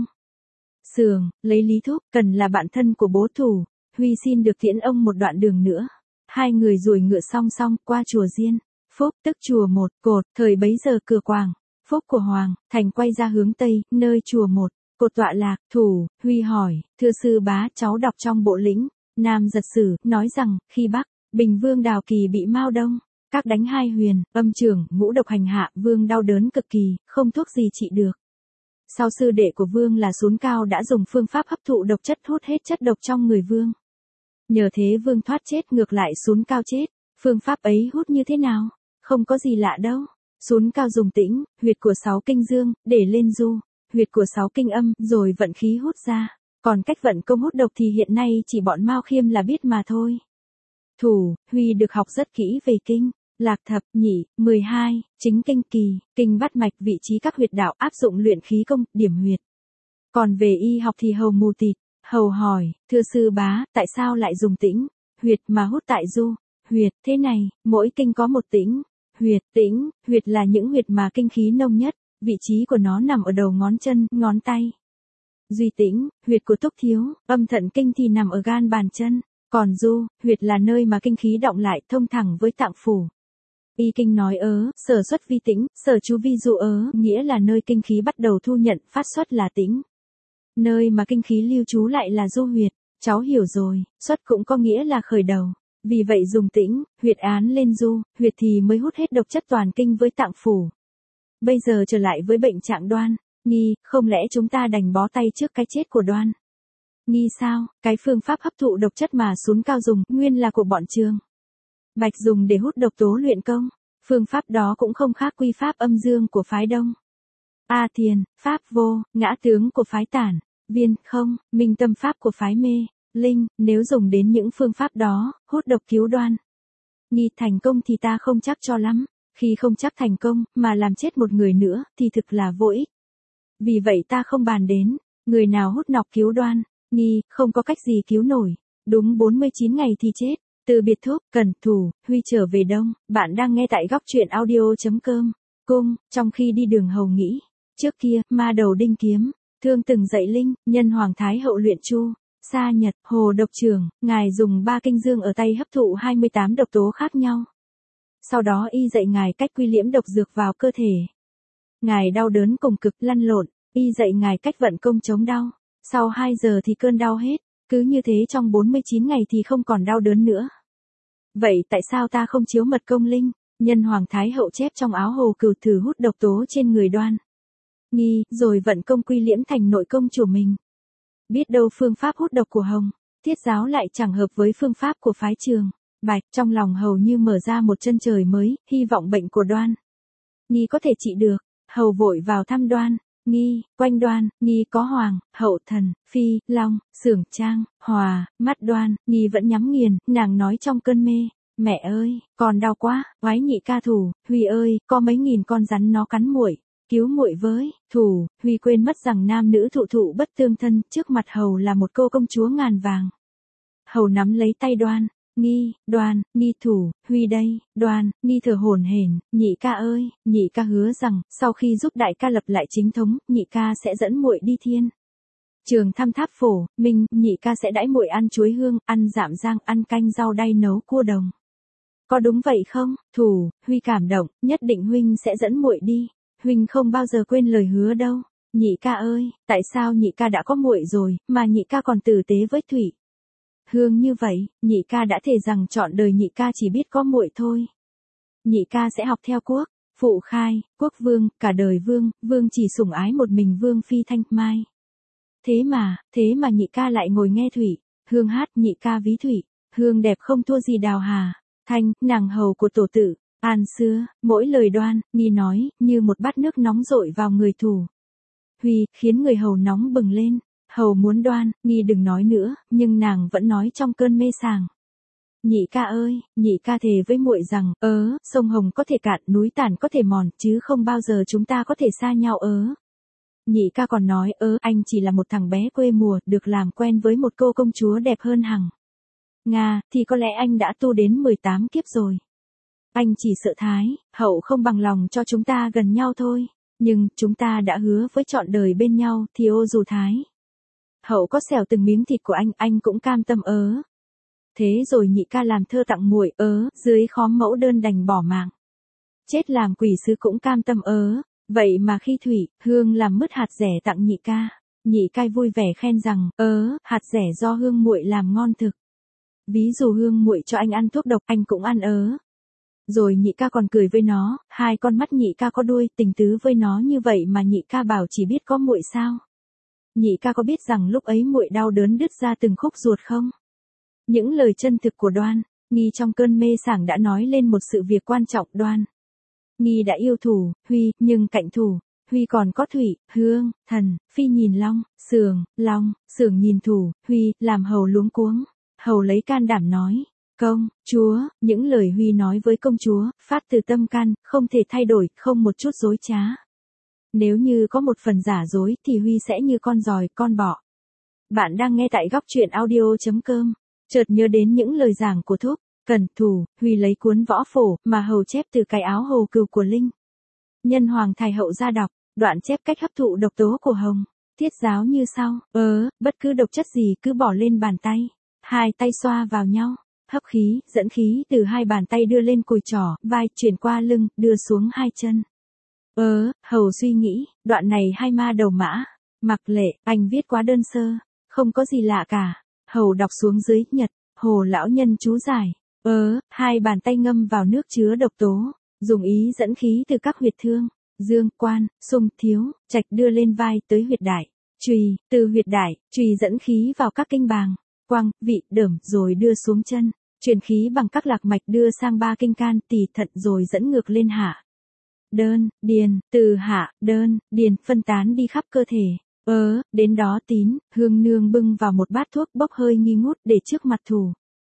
Sường, lấy lý thúc, cần là bạn thân của bố Thủ, Huy xin được tiễn ông một đoạn đường nữa. Hai người ruồi ngựa song song qua chùa Diên, Phúc tức chùa Một Cột, thời bấy giờ cửa Quảng. Phúc của Hoàng, Thành quay ra hướng Tây, nơi chùa Một Cột tọa lạc. Thủ, Huy hỏi, thưa sư bá, cháu đọc trong bộ lĩnh Nam Giật Sử, nói rằng, khi Bắc, Bình Vương Đào Kỳ bị Mao Đông các đánh 2 huyền, âm trưởng, ngũ độc hành hạ, Vương đau đớn cực kỳ, không thuốc gì trị được. Sau sư đệ của Vương là Sún Cao đã dùng phương pháp hấp thụ độc chất hút hết chất độc trong người Vương. Nhờ thế Vương thoát chết, ngược lại Sún Cao chết. Phương pháp ấy hút như thế nào? Không có gì lạ đâu. Sún Cao dùng tĩnh, huyệt của 6 kinh dương, để lên du, huyệt của 6 kinh âm, rồi vận khí hút ra. Còn cách vận công hút độc thì hiện nay chỉ bọn Mao Khiêm là biết mà thôi. Thủ, Huy được học rất kỹ về kinh, Lạc thập nhị, 12, chính kinh kỳ, kinh bắt mạch vị trí các huyệt đạo áp dụng luyện khí công, điểm huyệt. Còn về y học thì hầu mù tịt, hầu hỏi, thưa sư bá, tại sao lại dùng tĩnh, huyệt mà hút tại du, huyệt, thế này, mỗi kinh có một tĩnh, huyệt là những huyệt mà kinh khí nông nhất, vị trí của nó nằm ở đầu ngón chân, ngón tay. Duy tĩnh, huyệt của Túc Thiếu, âm thận kinh thì nằm ở gan bàn chân, còn du, huyệt là nơi mà kinh khí động lại thông thẳng với tạng phủ. Y kinh nói sở xuất vi tĩnh, sở chú vi du nghĩa là nơi kinh khí bắt đầu thu nhận, phát xuất là tĩnh. Nơi mà kinh khí lưu trú lại là du huyệt, cháu hiểu rồi, xuất cũng có nghĩa là khởi đầu. Vì vậy dùng tĩnh, huyệt án lên du, huyệt thì mới hút hết độc chất toàn kinh với tạng phủ. Bây giờ trở lại với bệnh trạng Đoan, Nghi, không lẽ chúng ta đành bó tay trước cái chết của Đoan? Nghi sao, cái phương pháp hấp thụ độc chất mà Sún Cao dùng, nguyên là của bọn Trường Bạch dùng để hút độc tố luyện công. Phương pháp đó cũng không khác quy pháp âm dương của phái Đông. A Thiền, pháp vô, ngã tướng của phái Tản, Viên, không, minh tâm pháp của phái Mê, Linh, nếu dùng đến những phương pháp đó, hút độc cứu Đoan. Nghi thành công thì ta không chắc cho lắm, khi không chắc thành công, mà làm chết một người nữa, thì thực là vô ích. Vì vậy ta không bàn đến, người nào hút nọc cứu Đoan, Nghi, không có cách gì cứu nổi, đúng 49 ngày thì chết. Từ biệt thúc, Cẩn Thủ, Huy trở về Đông, bạn đang nghe tại góc truyện audio.com. Cung, trong khi đi đường hầu nghĩ, trước kia, ma đầu đinh kiếm, thương từng dạy Linh, nhân Hoàng Thái Hậu luyện chu, Sa Nhật, Hồ Độc Trường, ngài dùng 3 kinh dương ở tay hấp thụ 28 độc tố khác nhau. Sau đó y dạy ngài cách quy liễm độc dược vào cơ thể. Ngài đau đớn cùng cực lăn lộn, y dạy ngài cách vận công chống đau. Sau 2 giờ thì cơn đau hết. Cứ như thế trong 49 ngày thì không còn đau đớn nữa. Vậy tại sao ta không chiếu mật công Linh, nhân Hoàng Thái Hậu chép trong áo hồ cừu thử hút độc tố trên người Đoan? Nghi, rồi vận công quy liễm thành nội công của mình. Biết đâu phương pháp hút độc của Hồng, Thiết giáo lại chẳng hợp với phương pháp của phái Trường Bạch, trong lòng hầu như mở ra một chân trời mới, hy vọng bệnh của Đoan Nghi có thể trị được. Hầu vội vào thăm Đoan Nghi, quanh Đoan Nghi có Hoàng, Hậu Thần, Phi, Long, Xưởng Trang, Hòa, mắt Đoan Nghi vẫn nhắm nghiền, nàng nói trong cơn mê, mẹ ơi, con đau quá, oái nhị ca Thủ, Huy ơi, có mấy nghìn con rắn nó cắn muội, cứu muội với. Thủ, Huy quên mất rằng nam nữ thụ thụ bất tương thân, trước mặt Hầu là một cô công chúa ngàn vàng. Hầu nắm lấy tay Đoan Nghi, Thủ, Huy đây, Đoan Nghi thở hổn hển, nhị ca ơi, nhị ca hứa rằng, sau khi giúp đại ca lập lại chính thống, nhị ca sẽ dẫn muội đi thiên Trường thăm Tháp Phổ, Minh, nhị ca sẽ đãi muội ăn chuối hương, ăn dạm giang, ăn canh rau đay nấu cua đồng. Có đúng vậy không? Thủ, Huy cảm động, nhất định huynh sẽ dẫn muội đi, huynh không bao giờ quên lời hứa đâu. Nhị ca ơi, tại sao nhị ca đã có muội rồi, mà nhị ca còn tử tế với Thủy Hương như vậy, nhị ca đã thề rằng trọn đời nhị ca chỉ biết có muội thôi. Nhị ca sẽ học theo quốc, phụ khai, quốc vương, cả đời vương chỉ sủng ái một mình vương phi Thanh Mai. Thế mà nhị ca lại ngồi nghe Thủy Hương hát, nhị ca ví Thủy Hương đẹp không thua gì Đào Hà, Thanh, nàng hầu của tổ tự, An xưa, mỗi lời Đoan Nghi nói, như một bát nước nóng dội vào người Thủ Huy, khiến người Hầu nóng bừng lên. Hầu muốn Đoan Nghi đừng nói nữa, nhưng nàng vẫn nói trong cơn mê sảng. Nhị ca ơi, nhị ca thề với muội rằng, sông Hồng có thể cạn, núi Tản có thể mòn, chứ không bao giờ chúng ta có thể xa nhau Nhị ca còn nói, anh chỉ là một thằng bé quê mùa, được làm quen với một cô công chúa đẹp hơn hằng Nga, thì có lẽ anh đã tu đến 18 kiếp rồi. Anh chỉ sợ Thái Hậu không bằng lòng cho chúng ta gần nhau thôi, nhưng chúng ta đã hứa với trọn đời bên nhau, thì dù Thái Hậu có xẻo từng miếng thịt của anh cũng cam tâm Thế rồi nhị ca làm thơ tặng muội dưới khóm mẫu đơn đành bỏ mạng. Chết làm quỷ sứ cũng cam tâm Vậy mà khi Thủy Hương làm mứt hạt dẻ tặng nhị ca vui vẻ khen rằng, hạt dẻ do Hương muội làm ngon thực. Ví dụ Hương muội cho anh ăn thuốc độc, anh cũng ăn Rồi nhị ca còn cười với nó, hai con mắt nhị ca có đuôi, tình tứ với nó như vậy mà nhị ca bảo chỉ biết có muội sao? Nhị ca có biết rằng lúc ấy muội đau đớn đứt ra từng khúc ruột không? Những lời chân thực của Đoan Nghi trong cơn mê sảng đã nói lên một sự việc quan trọng. Đoan Nghi đã yêu Thủ Huy, nhưng cạnh Thủ Huy còn có Thủy, Hương, Thần, Phi nhìn Long, Xưởng nhìn Thủ Huy, làm Hầu luống cuống. Hầu lấy can đảm nói, Công chúa, những lời Huy nói với công chúa, phát từ tâm can, không thể thay đổi, không một chút dối trá. Nếu như có một phần giả dối thì Huy sẽ như con giòi, con bọ. Bạn đang nghe tại góc truyện audio.com. Chợt nhớ đến những lời giảng của Thúc, Cẩn Thù, Huy lấy cuốn võ phổ mà hầu chép từ cái áo hồ cừu của Linh. Nhân Hoàng Thái hậu ra đọc, đoạn chép cách hấp thụ độc tố của Hồng. Tiết giáo như sau, bất cứ độc chất gì cứ bỏ lên bàn tay. Hai tay xoa vào nhau, hấp khí, dẫn khí từ hai bàn tay đưa lên cùi trỏ, vai, chuyển qua lưng, đưa xuống hai chân. Hầu suy nghĩ, đoạn này hai ma đầu mã. Mặc Lệ, anh viết quá đơn sơ, không có gì lạ cả. Hầu đọc xuống dưới, Nhật, Hồ lão nhân chú giải. Hai bàn tay ngâm vào nước chứa độc tố, dùng ý dẫn khí từ các huyệt thương, dương, quan, xung, thiếu, trạch đưa lên vai tới huyệt đại, chùy, từ huyệt đại, chùy dẫn khí vào các kinh bàng, quang, vị, đởm rồi đưa xuống chân, truyền khí bằng các lạc mạch đưa sang ba kinh can, tỳ, thận rồi dẫn ngược lên hạ. Đơn, điền, từ hạ, đơn, điền, phân tán đi khắp cơ thể. Đến đó Tín, Hương nương bưng vào một bát thuốc bốc hơi nghi ngút để trước mặt Thủ.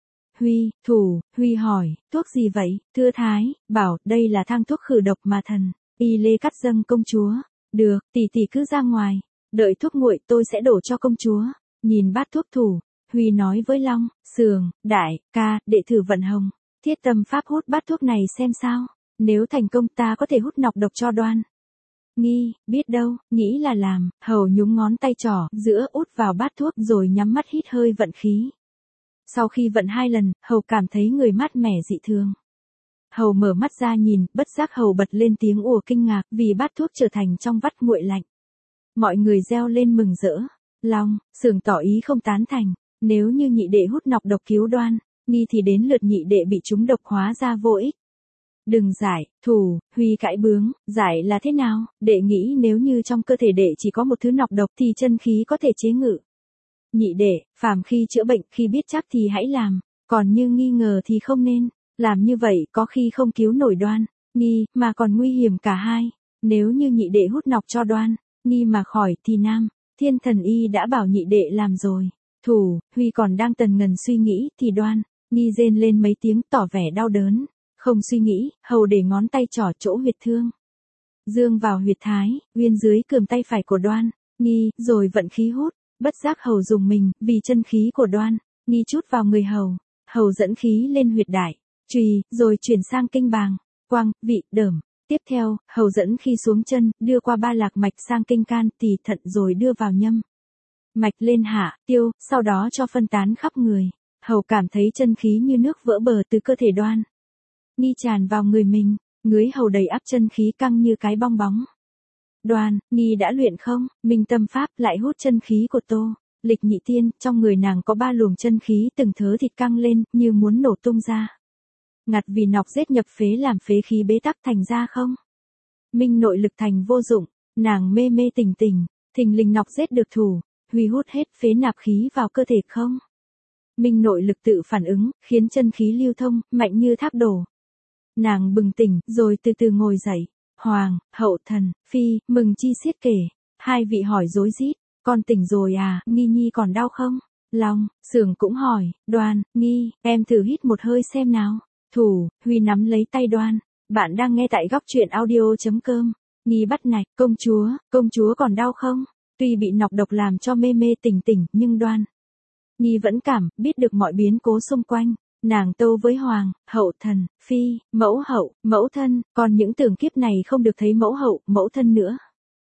Huy hỏi, thuốc gì vậy, thưa Thái, bảo, đây là thang thuốc khử độc mà thần, y lê cắt dâng công chúa. Được, tỷ tỷ cứ ra ngoài, đợi thuốc nguội tôi sẽ đổ cho công chúa. Nhìn bát thuốc Thủ, Huy nói với Long, Sường, Đại, ca, đệ thử vận Hồng, thiết tâm pháp hút bát thuốc này xem sao, nếu thành công ta có thể hút nọc độc cho Đoan. Nghi, biết đâu, nghĩ là làm, Hầu nhúng ngón tay trỏ, giữa út vào bát thuốc rồi nhắm mắt hít hơi vận khí. Sau khi vận 2 lần, Hầu cảm thấy người mát mẻ dị thường. Hầu mở mắt ra nhìn, bất giác Hầu bật lên tiếng ùa kinh ngạc vì bát thuốc trở thành trong vắt nguội lạnh. Mọi người reo lên mừng rỡ. Long, Sường tỏ ý không tán thành, nếu như nhị đệ hút nọc độc cứu Đoan, Nghi thì đến lượt nhị đệ bị trúng độc hóa ra vô ích. Đừng giải, Thủ, Huy cãi bướng, giải là thế nào, đệ nghĩ nếu như trong cơ thể đệ chỉ có một thứ nọc độc thì chân khí có thể chế ngự. Nhị đệ, phàm khi chữa bệnh, khi biết chắc thì hãy làm, còn như nghi ngờ thì không nên, làm như vậy có khi không cứu nổi Đoan, Nghi, mà còn nguy hiểm cả hai, nếu như nhị đệ hút nọc cho Đoan, Nghi mà khỏi thì Nam, Thiên Thần Y đã bảo nhị đệ làm rồi. Thủ, Huy còn đang tần ngần suy nghĩ thì Đoan, Nghi rên lên mấy tiếng tỏ vẻ đau đớn. Không suy nghĩ, Hầu để ngón tay trỏ chỗ huyệt thương. Dương vào huyệt thái, Uyên dưới cườm tay phải của Đoan, Nghi, rồi vận khí hút, bất giác Hầu dùng mình, vì chân khí của Đoan, Nghi chút vào người Hầu. Hầu dẫn khí lên huyệt đại, chùy, rồi chuyển sang kinh bàng, quang, vị, đởm. Tiếp theo, Hầu dẫn khí xuống chân, đưa qua ba lạc mạch sang kinh can, tỳ, thận rồi đưa vào nhâm mạch lên hạ, tiêu, sau đó cho phân tán khắp người. Hầu cảm thấy chân khí như nước vỡ bờ từ cơ thể Đoan. Nghi tràn vào người mình, ngưới Hầu đầy ắp chân khí căng như cái bong bóng. Đoan, Nghi đã luyện không, minh tâm pháp lại hút chân khí của Tô, Lịch Nhị Tiên, trong người nàng có 3 luồng chân khí từng thớ thịt căng lên, như muốn nổ tung ra. Ngặt vì nọc rết nhập phế làm phế khí bế tắc thành ra không. Minh nội lực thành vô dụng, nàng mê mê tỉnh tỉnh, thình lình nọc rết được Thủ, Huy hút hết phế nạp khí vào cơ thể không. Minh nội lực tự phản ứng, khiến chân khí lưu thông, mạnh như thác đổ. Nàng bừng tỉnh, rồi từ từ ngồi dậy. Hoàng, hậu, thần, phi, mừng chi xiết kể. Hai vị hỏi rối rít, con tỉnh rồi à, Nghi nhi còn đau không? Long, Sường cũng hỏi, Đoan, Nghi, em thử hít một hơi xem nào. Thủ, Huy nắm lấy tay Đoan. Bạn đang nghe tại góc truyện audio.com. Nghi bắt nạch, công chúa còn đau không? Tuy bị nọc độc làm cho mê mê tỉnh tỉnh, nhưng Đoan, Nghi vẫn biết được mọi biến cố xung quanh. Nàng tâu với Hoàng, hậu, thần, phi, mẫu hậu, mẫu thân, còn những tưởng kiếp này không được thấy mẫu hậu, mẫu thân nữa.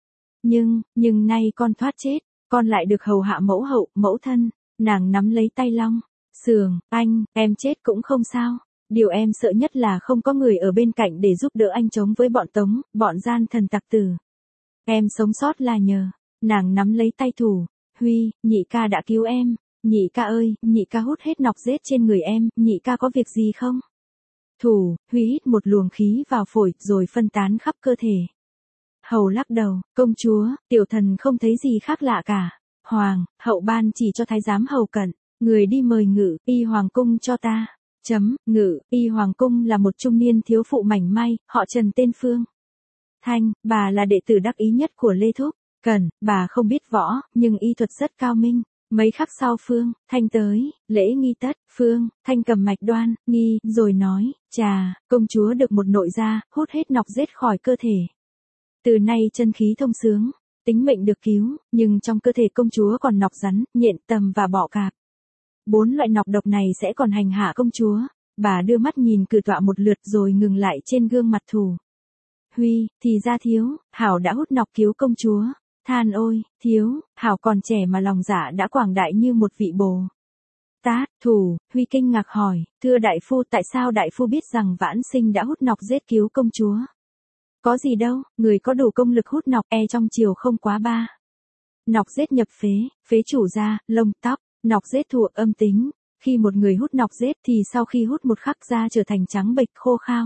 Nhưng nay con thoát chết, con lại được hầu hạ mẫu hậu, mẫu thân. Nàng nắm lấy tay Long. Sường, anh, em chết cũng không sao. Điều em sợ nhất là không có người ở bên cạnh để giúp đỡ anh chống với bọn Tống, bọn gian thần tặc tử. Em sống sót là nhờ. Nàng nắm lấy tay Thủ. Huy, nhị ca đã cứu em. Nhị ca ơi, nhị ca hút hết nọc rết trên người em, nhị ca có việc gì không? Thủ, Huy hít một luồng khí vào phổi, rồi phân tán khắp cơ thể. Hầu lắc đầu, công chúa, tiểu thần không thấy gì khác lạ cả. Hoàng, hậu ban chỉ cho thái giám hầu cận, người đi mời Ngự Y hoàng cung cho ta. Ngự Y hoàng cung là một trung niên thiếu phụ mảnh mai, họ Trần tên Phương Thanh, bà là đệ tử đắc ý nhất của Lê Thúc. Bà không biết võ, nhưng y thuật rất cao minh. Mấy khắc sau Phương, Thanh tới, lễ nghi tất, Phương, Thanh cầm mạch Đoan, Nghi, rồi nói, chà, công chúa được một nội gia, hút hết nọc rết khỏi cơ thể. Từ nay chân khí thông sướng, tính mệnh được cứu, nhưng trong cơ thể công chúa còn nọc rắn, nhện, tầm và bọ cạp. 4 loại nọc độc này sẽ còn hành hạ công chúa. Bà đưa mắt nhìn cử tọa một lượt rồi ngừng lại trên gương mặt Thủ. Huy, thì ra thiếu, Hảo đã hút nọc cứu công chúa. Than ôi, thiếu, Hảo còn trẻ mà lòng dạ đã quảng đại như một vị bồ. Tát, Thủ, Huy kinh ngạc hỏi, thưa đại phu, tại sao đại phu biết rằng Vãn Sinh đã hút nọc giết cứu công chúa? Có gì đâu, người có đủ công lực hút nọc trong chiều không quá 3. Nọc giết nhập phế, phế chủ da, lông, tóc, nọc giết thuộc âm tính. Khi một người hút nọc giết thì sau khi hút một khắc da trở thành trắng bệch khô khao.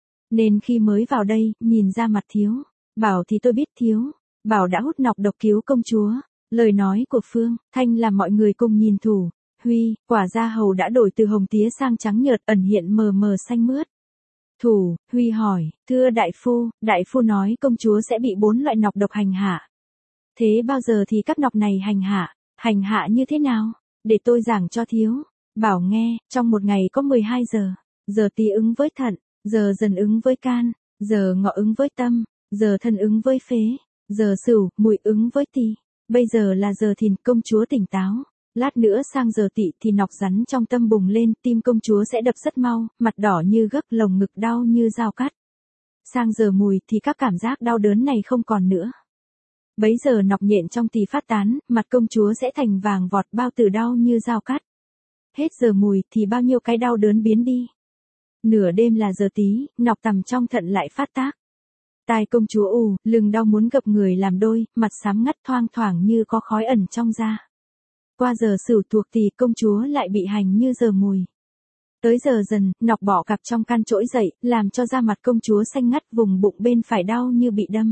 Nên khi mới vào đây, nhìn ra mặt thiếu, bảo thì tôi biết thiếu, bảo đã hút nọc độc cứu công chúa. Lời nói của Phương, Thanh làm mọi người cùng nhìn Thủ, Huy, quả da hầu đã đổi từ hồng tía sang trắng nhợt ẩn hiện mờ mờ xanh mướt. Thủ, Huy hỏi, thưa đại phu nói công chúa sẽ bị 4 loại nọc độc hành hạ. Thế bao giờ thì các nọc này hành hạ như thế nào? Để tôi giảng cho thiếu. Bảo nghe, trong một ngày có 12 giờ. Giờ Tý ứng với thận, giờ Dần ứng với can, giờ Ngọ ứng với tâm, giờ Thân ứng với phế, giờ Sửu, Mùi ứng với Tý. Bây giờ là giờ Thìn, công chúa tỉnh táo. Lát nữa sang giờ Tỵ thì nọc rắn trong tâm bùng lên, tim công chúa sẽ đập rất mau, mặt đỏ như gấc, lồng ngực đau như dao cắt. Sang giờ Mùi thì các cảm giác đau đớn này không còn nữa. Bấy giờ nọc nhện trong Tỳ phát tán, mặt công chúa sẽ thành vàng vọt, bao tử đau như dao cắt. Hết giờ Mùi thì bao nhiêu cái đau đớn biến đi. Nửa đêm là giờ Tý, nọc tằm trong thận lại phát tác. Tai công chúa ù, lưng đau muốn gập người làm đôi, mặt xám ngắt thoang thoảng như có khói ẩn trong da. Qua giờ Sửu thuộc Tỳ, công chúa lại bị hành như giờ Mùi. Tới giờ Dần, nọc bọ cạp trong can trỗi dậy, làm cho da mặt công chúa xanh ngắt, vùng bụng bên phải đau như bị đâm.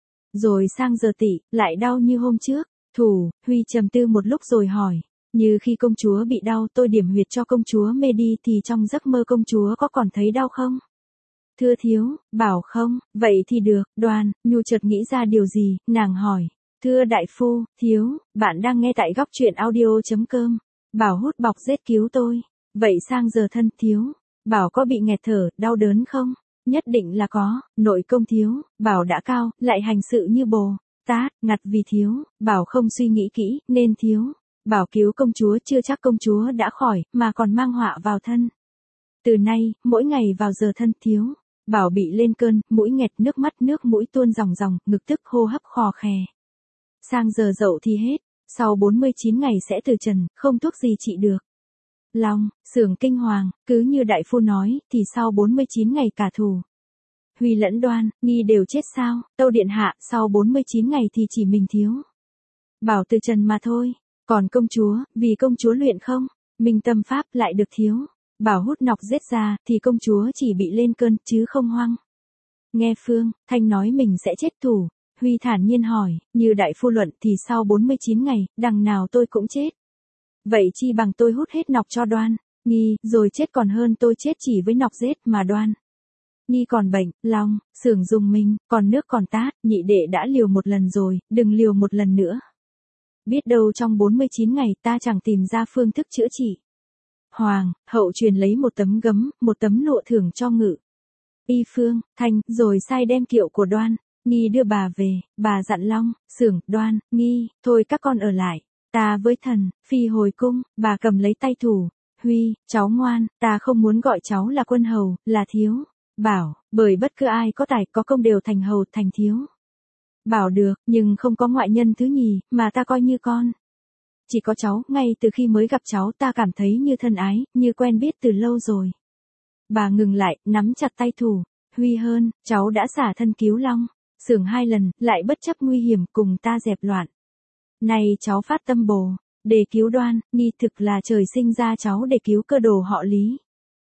Rồi sang giờ Tỵ, lại đau như hôm trước. Thủ, Huy trầm tư một lúc rồi hỏi, như khi công chúa bị đau tôi điểm huyệt cho công chúa mê đi thì trong giấc mơ công chúa có còn thấy đau không? Thưa thiếu, bảo không, vậy thì được. Đoan, Nhu chợt nghĩ ra điều gì, nàng hỏi, thưa đại phu, thiếu, bạn đang nghe tại góc truyện audio.com, bảo hút bọc giết cứu tôi. Vậy sang giờ Thân, thiếu, bảo có bị nghẹt thở, đau đớn không? Nhất định là có. Nội công thiếu, bảo đã cao, lại hành sự như bồ. Tát, ngặt vì thiếu, bảo không suy nghĩ kỹ, nên thiếu, bảo cứu công chúa chưa chắc công chúa đã khỏi, mà còn mang họa vào thân. Từ nay, mỗi ngày vào giờ Thân, thiếu, bảo bị lên cơn, mũi nghẹt, nước mắt nước mũi tuôn ròng ròng, ngực tức, hô hấp khò khè. Sang giờ Dậu thì hết, sau 49 ngày sẽ từ trần, không thuốc gì trị được. Long, Xưởng kinh hoàng, cứ như đại phu nói, thì sau 49 ngày cả Thủ, Huy lẫn Đoan, Nghi đều chết sao? Tâu điện hạ, sau 49 ngày thì chỉ mình thiếu, bảo từ trần mà thôi. Còn công chúa, vì công chúa luyện không, minh tâm pháp lại được thiếu, bảo hút nọc giết ra, thì công chúa chỉ bị lên cơn, chứ không hoang. Nghe Phương, Thanh nói mình sẽ chết. Thủ, Huy thản nhiên hỏi, như đại phu luận thì sau 49 ngày, đằng nào tôi cũng chết. Vậy chi bằng tôi hút hết nọc cho Đoan, Nghi, rồi chết còn hơn tôi chết chỉ với nọc giết mà Đoan, Nghi còn bệnh. Long, Xưởng dùng mình, còn nước còn Tát, nhị đệ đã liều một lần rồi, đừng liều một lần nữa. Biết đâu trong 49 ngày ta chẳng tìm ra phương thức chữa trị. Hoàng, hậu truyền lấy một tấm gấm, một tấm lụa thưởng cho Ngự Y Phương, Thanh, rồi sai đem kiệu của Đoan, Nghi đưa bà về. Bà dặn Long, Xưởng, Đoan, Nghi, thôi các con ở lại, ta với Thần, phi hồi cung. Bà cầm lấy tay Thủ, Huy, cháu ngoan, ta không muốn gọi cháu là quân hầu, là thiếu. Bảo, bởi bất cứ ai có tài có công đều thành hầu thành thiếu. Bảo được, nhưng không có ngoại nhân thứ nhì, mà ta coi như con. Chỉ có cháu, ngay từ khi mới gặp cháu ta cảm thấy như thân ái, như quen biết từ lâu rồi. Bà ngừng lại, nắm chặt tay Thủ, Huy hơn, cháu đã xả thân cứu Long, Xưởng 2 lần, lại bất chấp nguy hiểm cùng ta dẹp loạn. Này cháu phát tâm bồ, để cứu Đoan, Nghi, thực là trời sinh ra cháu để cứu cơ đồ họ Lý.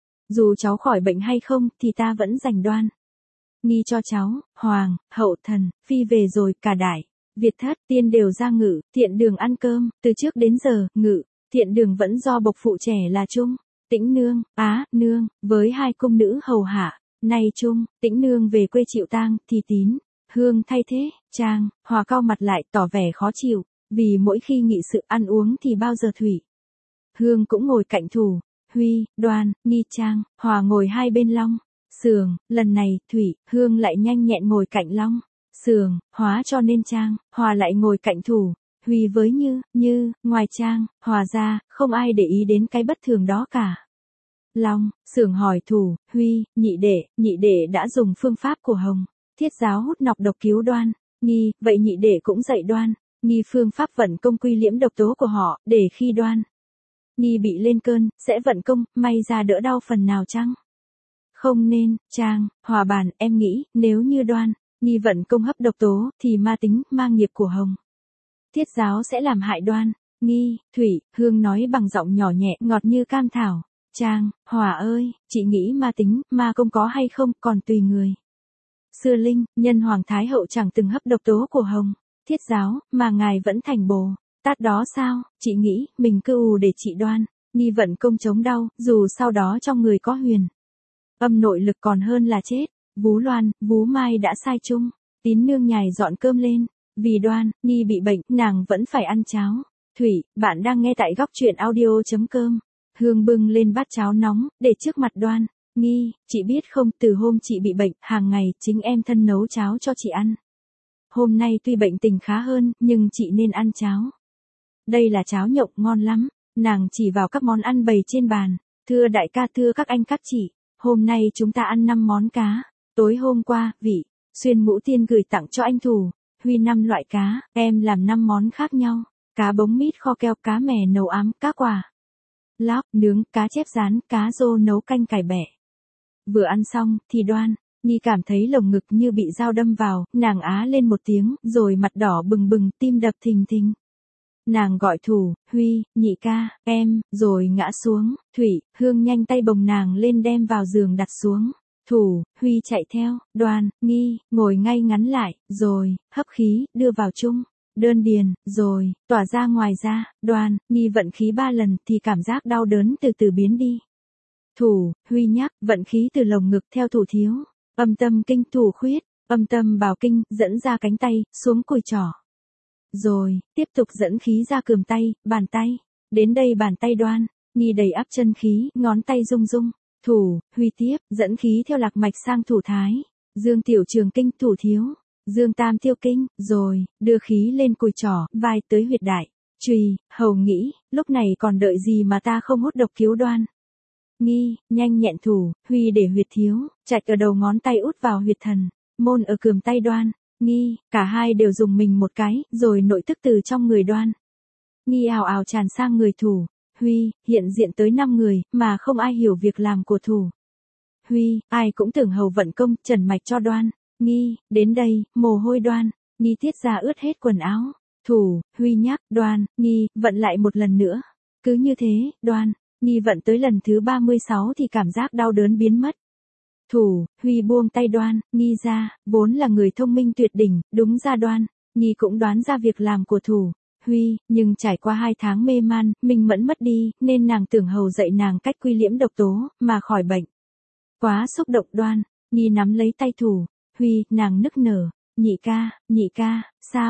Dù cháu khỏi bệnh hay không, thì ta vẫn dành Đoan, Nghi cho cháu. Hoàng, hậu, Thần, phi về rồi, cả Đại Việt Thất, Tiên đều ra Ngự Thiện đường ăn cơm. Từ trước đến giờ, Ngự Thiện đường vẫn do bộc phụ trẻ là Trung Tĩnh Nương, Á Nương, với 2 cung nữ hầu hạ. Nay Trung Tĩnh Nương về quê chịu tang, thì Tín Hương thay thế. Trang Hòa cau mặt lại, tỏ vẻ khó chịu. Vì mỗi khi nghị sự ăn uống thì bao giờ Thủy, Hương cũng ngồi cạnh Thủ, Huy, Đoan, Nghi, Trang, Hòa ngồi hai bên Long, Sường, lần này Thủy, Hương lại nhanh nhẹn ngồi cạnh Long, Sường, Hóa cho nên Trang, Hòa lại ngồi cạnh Thủ, Huy với Như, ngoài Trang, Hòa ra, không ai để ý đến cái bất thường đó cả. Long, Sường hỏi Thủ, Huy, nhị đệ đã dùng phương pháp của Hồng Thiết giáo hút nọc độc cứu Đoan, Nghi, vậy nhị đệ cũng dạy Đoan, Nghi phương pháp vận công quy liễm độc tố của họ, để khi Đoan, Nghi bị lên cơn, sẽ vận công, may ra đỡ đau phần nào chăng? Không nên, Trang, Hòa bàn, em nghĩ, nếu như Đoan, Nghi vận công hấp độc tố, thì ma tính, ma nghiệp của Hồng Thiết giáo sẽ làm hại Đoan, Nghi, Thủy, Hương nói bằng giọng nhỏ nhẹ, ngọt như cam thảo. Trang, Hòa ơi, chị nghĩ ma tính, ma công có hay không, còn tùy người. Xưa Linh, nhân Hoàng Thái Hậu chẳng từng hấp độc tố của Hồng Thiết giáo, mà ngài vẫn thành Bồ Tát đó sao? Chị nghĩ, mình cứ để chị Đoan, Nghi vận công chống đau, dù sau đó trong người có huyền âm nội lực còn hơn là chết. Vú Loan, Vú Mai đã sai chung. Tín nương nhài dọn cơm lên. Vì Đoan, Nghi bị bệnh, nàng vẫn phải ăn cháo. Thủy, bạn đang nghe tại góc truyện audio.com. Hương bưng lên bát cháo nóng, để trước mặt Đoan. Nghi, chị biết không, từ hôm chị bị bệnh, hàng ngày, chính em thân nấu cháo cho chị ăn. Hôm nay tuy bệnh tình khá hơn, nhưng chị nên ăn cháo. Đây là cháo nhộng ngon lắm. Nàng chỉ vào các món ăn bày trên bàn. Thưa đại ca, thưa các anh các chị. Hôm nay chúng ta ăn 5 món cá. Tối hôm qua, Vị Xuyên Ngũ Tiên gửi tặng cho anh Thủ, Huy 5 loại cá. Em làm 5 món khác nhau. Cá bống mít kho keo, cá mè nấu ám, cá quả lóc nướng, cá chép rán, cá rô nấu canh cải bẹ. Vừa ăn xong, thì Đoan, Nghi cảm thấy lồng ngực như bị dao đâm vào, nàng á lên một tiếng, rồi mặt đỏ bừng bừng, tim đập thình thình. Nàng gọi Thủ, Huy, nhị ca, em, rồi ngã xuống. Thủy, Hương nhanh tay bồng nàng lên đem vào giường đặt xuống. Thủ, Huy chạy theo. Đoan, Nghi, ngồi ngay ngắn lại, rồi, hấp khí, đưa vào chung. Đơn điền, rồi, tỏa ra ngoài ra. Đoan, Nghi vận khí 3 lần thì cảm giác đau đớn từ từ biến đi. Thủ, Huy nhắc, vận khí từ lồng ngực theo Thủ thiếu. Âm tâm kinh Thủ khuyết, âm tâm bảo kinh, dẫn ra cánh tay, xuống cùi trỏ. Rồi, tiếp tục dẫn khí ra cườm tay, bàn tay. Đến đây bàn tay Đoan, Nghi đầy ắp chân khí, ngón tay rung rung. Thủ, Huy tiếp, dẫn khí theo lạc mạch sang Thủ thái. Dương tiểu trường kinh, Thủ thiếu. Dương tam tiêu kinh, rồi, đưa khí lên cùi trỏ, vai tới huyệt đại. Chùy, hầu nghĩ, lúc này còn đợi gì mà ta không hút độc cứu Đoan. Nghi, nhanh nhẹn Thủ, Huy để huyệt thiếu, chạch ở đầu ngón tay út vào huyệt thần, môn ở cườm tay Đoan. Nghi, cả hai đều dùng mình một cái, rồi nội tức từ trong người Đoan. Nghi ào ào tràn sang người Thủ. Huy, hiện diện tới 5 người, mà không ai hiểu việc làm của Thủ. Huy, ai cũng tưởng hầu vận công, trần mạch cho Đoan. Nghi, đến đây, mồ hôi Đoan. Nghi tiết ra ướt hết quần áo. Thủ, Huy nhắc, Đoan, Nghi, vận lại một lần nữa. Cứ như thế, Đoan, Nghi vận tới lần thứ 36 thì cảm giác đau đớn biến mất. Thủ, Huy buông tay Đoan, Nghi ra, vốn là người thông minh tuyệt đỉnh, đúng ra Đoan, Nghi cũng đoán ra việc làm của Thủ, Huy, nhưng trải qua 2 tháng mê man, minh mẫn mất đi, nên nàng tưởng hầu dạy nàng cách quy liễm độc tố, mà khỏi bệnh. Quá xúc động Đoan, Nghi nắm lấy tay Thủ, Huy, nàng nức nở, nhị ca,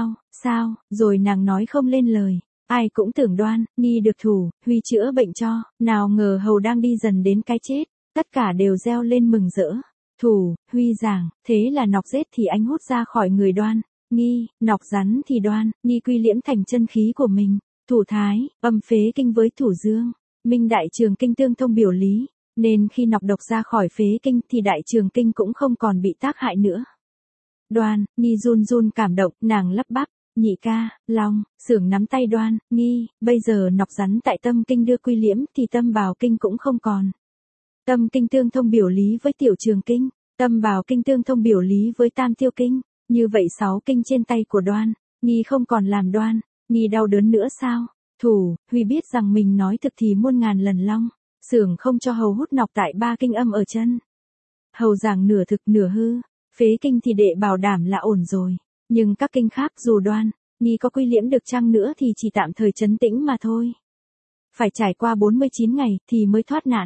sao, rồi nàng nói không lên lời. Ai cũng tưởng Đoan, Nghi được Thủ, Huy chữa bệnh cho, nào ngờ hầu đang đi dần đến cái chết. Tất cả đều reo lên mừng rỡ. Thủ, Huy giảng, thế là nọc rết thì anh hút ra khỏi người Đoan. Nghi, nọc rắn thì Đoan, Nghi quy liễm thành chân khí của mình. Thủ thái, âm phế kinh với Thủ dương. Minh đại trường kinh tương thông biểu lý. Nên khi nọc độc ra khỏi phế kinh thì đại trường kinh cũng không còn bị tác hại nữa. Đoan, Nghi run run cảm động, nàng lắp bắp. Nhị ca, Long, Sưởng nắm tay Đoan, Nghi, bây giờ nọc rắn tại tâm kinh đưa quy liễm thì tâm bào kinh cũng không còn. Tâm kinh tương thông biểu lý với tiểu trường kinh, tâm bào kinh tương thông biểu lý với tam tiêu kinh, như vậy 6 kinh trên tay của Đoan, Nghi không còn làm Đoan, Nghi đau đớn nữa sao? Thủ, Huy biết rằng mình nói thực thì muôn ngàn lần Long, Sưởng không cho hầu hút nọc tại 3 kinh âm ở chân. Hầu giảng nửa thực nửa hư, phế kinh thì đệ bảo đảm là ổn rồi, nhưng các kinh khác dù Đoan, Nghi có quy liễm được chăng nữa thì chỉ tạm thời trấn tĩnh mà thôi. Phải trải qua 49 ngày thì mới thoát nạn.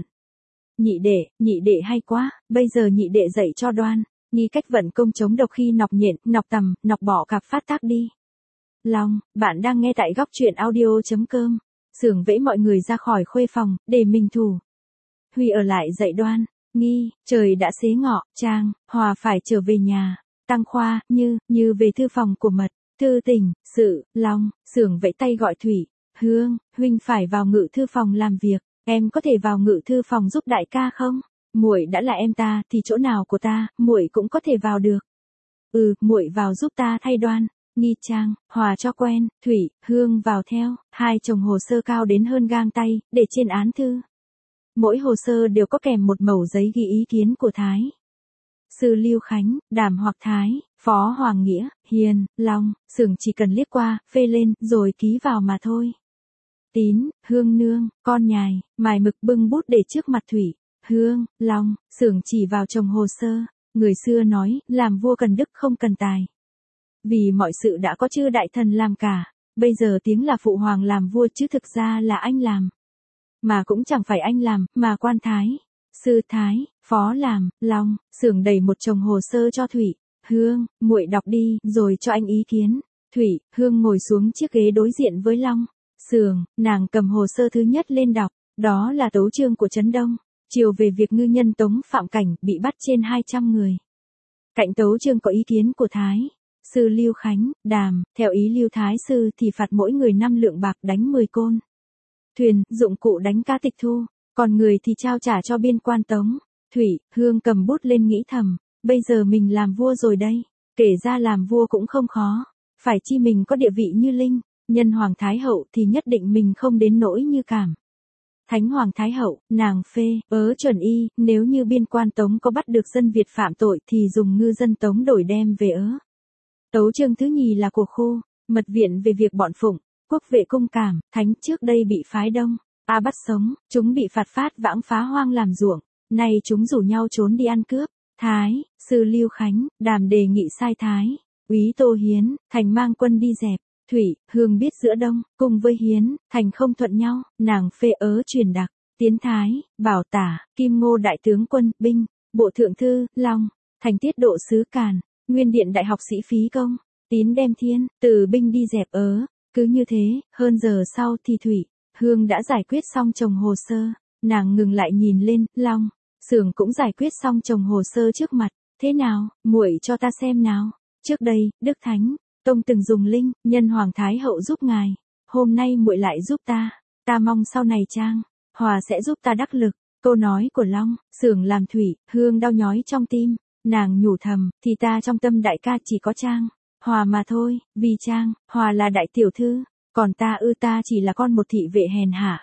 Nhị đệ hay quá, bây giờ nhị đệ dạy cho Đoan, Nghi cách vận công chống độc khi nọc nhện, nọc tằm, nọc bọ cạp phát tác đi. Long, bạn đang nghe tại góc truyện audio.com. Xưởng vẽ mọi người ra khỏi khuê phòng, để mình thủ. Huy ở lại dạy Đoan, Nghi, trời đã xế ngọ, Trang, Hòa phải trở về nhà. Tăng Khoa, Như về thư phòng của Mật, Thư Tình, Sự, Long, Xưởng vẫy tay gọi Thủy, Hương, huynh phải vào ngự thư phòng làm việc, em có thể vào ngự thư phòng giúp đại ca không? Muội đã là em ta thì chỗ nào của ta, muội cũng có thể vào được. Muội vào giúp ta thay Đoan. Nghi Trang, Hòa cho quen, Thủy, Hương vào theo, hai chồng hồ sơ cao đến hơn gang tay, để trên án thư. Mỗi hồ sơ đều có kèm một mẩu giấy ghi ý kiến của Thái. Sư Lưu Khánh, Đàm hoặc Thái, Phó Hoàng Nghĩa, Hiền, Long, Xưởng chỉ cần liếc qua, phê lên, rồi ký vào mà thôi. Tín, Hương nương, con nhài, mài mực bưng bút để trước mặt Thủy, Hương, Long, Xưởng chỉ vào chồng hồ sơ. Người xưa nói, làm vua cần đức không cần tài. Vì mọi sự đã có chư đại thần làm cả, bây giờ tiếng là phụ hoàng làm vua chứ thực ra là anh làm. Mà cũng chẳng phải anh làm, mà quan Thái, Sư Thái, Phó làm, Long, Xưởng đẩy một chồng hồ sơ cho Thủy, Hương, muội đọc đi, rồi cho anh ý kiến. Thủy, Hương ngồi xuống chiếc ghế đối diện với Long, Xưởng, nàng cầm hồ sơ thứ nhất lên đọc, đó là tấu chương của Trấn Đông, chiều về việc ngư nhân Tống Phạm Cảnh bị bắt trên 200 người. Cạnh tấu chương có ý kiến của Thái. Sư Lưu Khánh, Đàm, theo ý Lưu Thái Sư thì phạt mỗi người 5 lượng bạc đánh 10 côn. Thuyền, dụng cụ đánh cá tịch thu, còn người thì trao trả cho biên quan Tống. Thủy, Hương cầm bút lên nghĩ thầm, bây giờ mình làm vua rồi đây, kể ra làm vua cũng không khó, phải chi mình có địa vị như Linh, nhân Hoàng Thái Hậu thì nhất định mình không đến nỗi như Cảm. Thánh Hoàng Thái Hậu, nàng phê, chuẩn y, nếu như biên quan Tống có bắt được dân Việt phạm tội thì dùng ngư dân Tống đổi đem về Tấu chương thứ nhì là của khu, mật viện về việc bọn Phụng, quốc vệ cung Cảm, Thánh trước đây bị phái Đông, bắt sống, chúng bị phạt phát vãng phá hoang làm ruộng, nay chúng rủ nhau trốn đi ăn cướp. Thái, Sư Lưu Khánh, Đàm đề nghị sai Thái, Úy Tô Hiến, Thành mang quân đi dẹp. Thủy, Hương biết giữa Đông, cùng với Hiến, Thành không thuận nhau, nàng phê truyền đặc, Tiến Thái, Bảo Tả, Kim Ngô đại tướng quân, binh, Bộ Thượng Thư, Long, Thành tiết độ sứ Càn, Nguyên điện đại học sĩ Phí Công, Tín đem Thiên, từ binh đi dẹp cứ như thế, hơn giờ sau thì Thủy, Hương đã giải quyết xong chồng hồ sơ, nàng ngừng lại nhìn lên, Long, Xưởng cũng giải quyết xong chồng hồ sơ trước mặt, thế nào, muội cho ta xem nào, trước đây, Đức Thánh Tông từng dùng linh, nhân Hoàng Thái Hậu giúp ngài, hôm nay muội lại giúp ta mong sau này Trang, Hòa sẽ giúp ta đắc lực. Câu nói của Long, Xưởng làm Thủy, Hương đau nhói trong tim, nàng nhủ thầm, thì ta trong tâm đại ca chỉ có Trang, Hòa mà thôi, vì Trang, Hòa là đại tiểu thư, còn ta chỉ là con một thị vệ hèn hạ.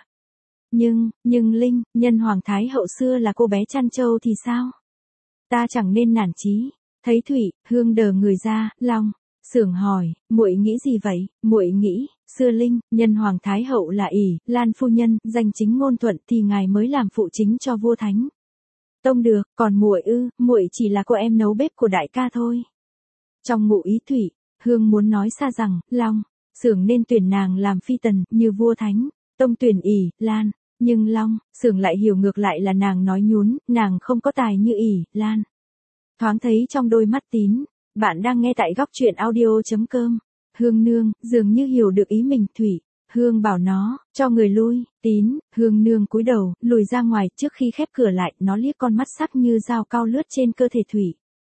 Nhưng Linh, nhân Hoàng Thái Hậu xưa là cô bé chăn trâu thì sao? Ta chẳng nên nản chí. Thấy Thủy, Hương đờ người ra, Long, Xưởng hỏi, muội nghĩ gì vậy? Muội nghĩ, xưa Linh, nhân Hoàng Thái Hậu là ỷ Lan phu nhân, danh chính ngôn thuận thì ngài mới làm phụ chính cho vua Thánh Tông được, còn muội chỉ là cô em nấu bếp của đại ca thôi. Trong ngụ ý Thủy, Hương muốn nói xa rằng, Long, Xưởng nên tuyển nàng làm phi tần, như vua Thánh Tông tuyển ỷ Lan, nhưng Long, Xưởng lại hiểu ngược lại là nàng nói nhún, nàng không có tài như ỷ Lan. Thoáng thấy trong đôi mắt Tín. Bạn đang nghe tại góc truyện audio.com. Hương nương, dường như hiểu được ý mình. Thủy, Hương bảo nó, cho người lui. Tín, Hương nương cúi đầu, lùi ra ngoài, trước khi khép cửa lại, nó liếc con mắt sắc như dao cao lướt trên cơ thể Thủy.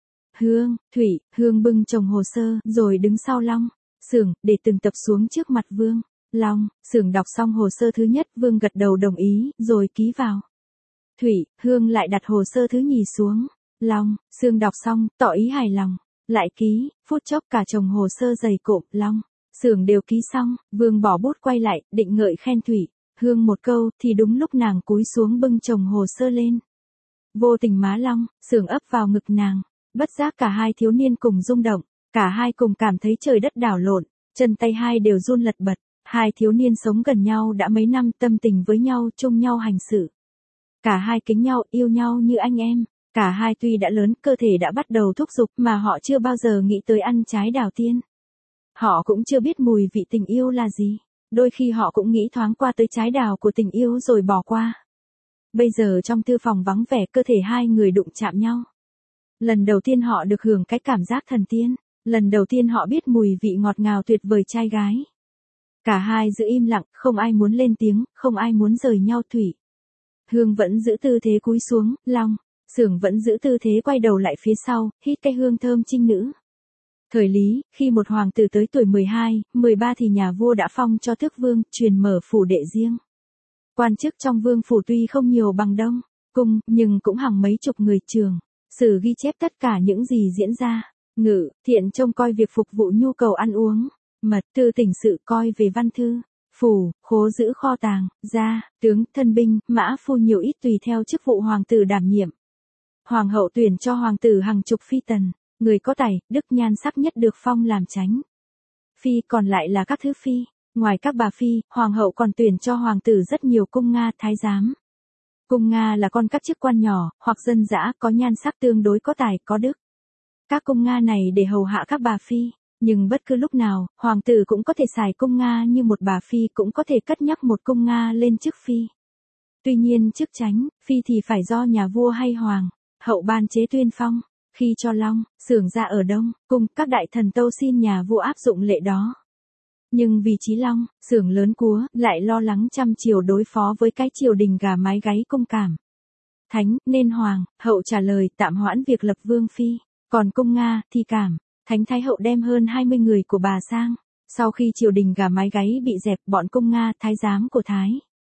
Hương bưng chồng hồ sơ, rồi đứng sau Long, Xưởng, để từng tập xuống trước mặt Vương. Long, Xưởng đọc xong hồ sơ thứ nhất, Vương gật đầu đồng ý, rồi ký vào. Thủy, Hương lại đặt hồ sơ thứ nhì xuống. Long, Xưởng đọc xong, tỏ ý hài lòng. Lại ký, phút chốc cả chồng hồ sơ dày cộm, Long, Xưởng đều ký xong, Vương bỏ bút quay lại, định ngợi khen Thủy, Hương một câu, thì đúng lúc nàng cúi xuống bưng chồng hồ sơ lên. Vô tình má Long, Xưởng ấp vào ngực nàng, bất giác cả hai thiếu niên cùng rung động, cả hai cùng cảm thấy trời đất đảo lộn, chân tay hai đều run lật bật, hai thiếu niên sống gần nhau đã mấy năm, tâm tình với nhau, chung nhau hành xử. Cả hai kính nhau, yêu nhau như anh em. Cả hai tuy đã lớn, cơ thể đã bắt đầu thúc giục mà họ chưa bao giờ nghĩ tới ăn trái đào tiên. Họ cũng chưa biết mùi vị tình yêu là gì. Đôi khi họ cũng nghĩ thoáng qua tới trái đào của tình yêu rồi bỏ qua. Bây giờ trong thư phòng vắng vẻ, cơ thể hai người đụng chạm nhau. Lần đầu tiên họ được hưởng cái cảm giác thần tiên. Lần đầu tiên họ biết mùi vị ngọt ngào tuyệt vời trai gái. Cả hai giữ im lặng, không ai muốn lên tiếng, không ai muốn rời nhau. Thủy Hương vẫn giữ tư thế cúi xuống, Long Xưởng vẫn giữ tư thế quay đầu lại phía sau, hít cái hương thơm trinh nữ. Thời Lý, khi một hoàng tử tới tuổi 12, 13 thì nhà vua đã phong cho tước vương, truyền mở phủ đệ riêng. Quan chức trong vương phủ tuy không nhiều bằng Đông Cung, nhưng cũng hàng mấy chục người. Trường sử ghi chép tất cả những gì diễn ra. Ngự, thiện trông coi việc phục vụ nhu cầu ăn uống. Mật, thư tỉnh sự coi về văn thư. Phủ, khố giữ kho tàng. Gia, tướng, thân binh, mã phu nhiều ít tùy theo chức vụ hoàng tử đảm nhiệm. Hoàng hậu tuyển cho hoàng tử hàng chục phi tần, người có tài, đức nhan sắc nhất được phong làm chánh phi, còn lại là các thứ phi. Ngoài các bà phi, hoàng hậu còn tuyển cho hoàng tử rất nhiều cung nga, thái giám. Cung nga là con các chức quan nhỏ, hoặc dân dã, có nhan sắc tương đối có tài, có đức. Các cung nga này để hầu hạ các bà phi, nhưng bất cứ lúc nào, hoàng tử cũng có thể xài cung nga như một bà phi, cũng có thể cất nhắc một cung nga lên chức phi. Tuy nhiên chức chánh phi thì phải do nhà vua hay hoàng hậu ban chế tuyên phong. Khi cho Long Xưởng ra ở Đông Cung, các đại thần tâu xin nhà vua áp dụng lệ đó. Nhưng vì chí Long Xưởng lớn cúa, lại lo lắng trăm triều đối phó với cái triều đình gà mái gáy cung cảm thánh, nên hoàng hậu trả lời tạm hoãn việc lập vương phi. Còn cung nga thì cảm thánh thái hậu đem hơn 20 người của bà sang. Sau khi triều đình gà mái gáy bị dẹp, bọn cung nga, thái giám của thái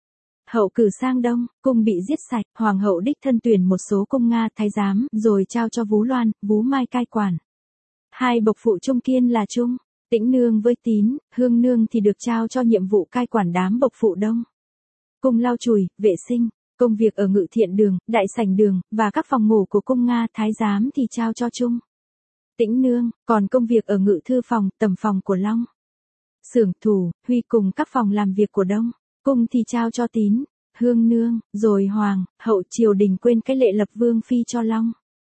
hậu cử sang Đông Cung bị giết sạch. Hoàng hậu đích thân tuyển một số cung nga, thái giám, rồi trao cho Vú Loan, Vú Mai cai quản. Hai bộc phụ Trung Kiên là Trung Tĩnh Nương với Tín Hương Nương thì được trao cho nhiệm vụ cai quản đám bộc phụ Đông Cung lau chùi, vệ sinh. Công việc ở ngự thiện đường, đại sảnh đường, và các phòng ngủ của cung nga, thái giám thì trao cho Trung Tĩnh Nương, còn công việc ở ngự thư phòng, tầm phòng của Long Xưởng, Thủ, Huy cùng các phòng làm việc của Đông Cung thì trao cho Tín, Hương Nương, rồi hoàng hậu triều đình quên cái lệ lập vương phi cho Long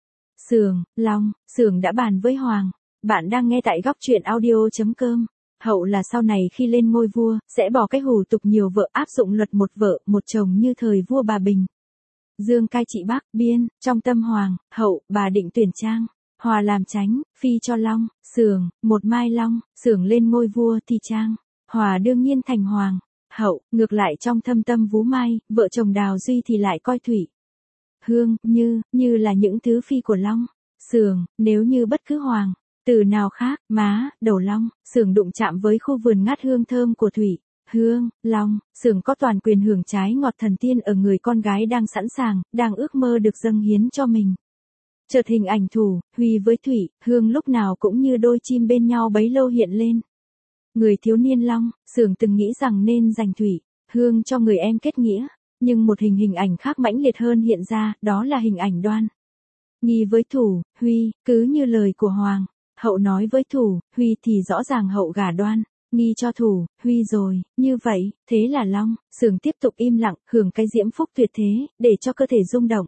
Xưởng. Long Xưởng đã bàn với hoàng. Bạn đang nghe tại góc truyện audio.com. Hậu là sau này khi lên ngôi vua, sẽ bỏ cái hủ tục nhiều vợ, áp dụng luật một vợ, một chồng như thời vua bà Bình Dương cai trị Bắc Biên. Trong tâm hoàng hậu, bà định tuyển Trang Hòa làm chánh phi cho Long Xưởng. Một mai Long Xưởng lên ngôi vua thì Trang Hòa đương nhiên thành hoàng hậu. Ngược lại trong thâm tâm Vú Mai, vợ chồng Đào Duy thì lại coi Thủy Hương như là những thứ phi của Long Xưởng. Nếu như bất cứ hoàng từ nào khác, má, đầu Long Xưởng đụng chạm với khu vườn ngát hương thơm của Thủy Hương, Long Xưởng có toàn quyền hưởng trái ngọt thần tiên ở người con gái đang sẵn sàng, đang ước mơ được dâng hiến cho mình. Chợt hình ảnh Thủ, Huy với Thủy Hương lúc nào cũng như đôi chim bên nhau bấy lâu hiện lên. Người thiếu niên Long Xưởng từng nghĩ rằng nên dành Thủy Hương cho người em kết nghĩa, nhưng một hình ảnh khác mãnh liệt hơn hiện ra, đó là hình ảnh Đoan Nghi với Thủ Huy. Cứ như lời của hoàng hậu nói với Thủ Huy thì rõ ràng hậu gả Đoan Nghi cho Thủ Huy rồi. Như vậy, thế là Long Xưởng tiếp tục im lặng, hưởng cái diễm phúc tuyệt thế, để cho cơ thể rung động.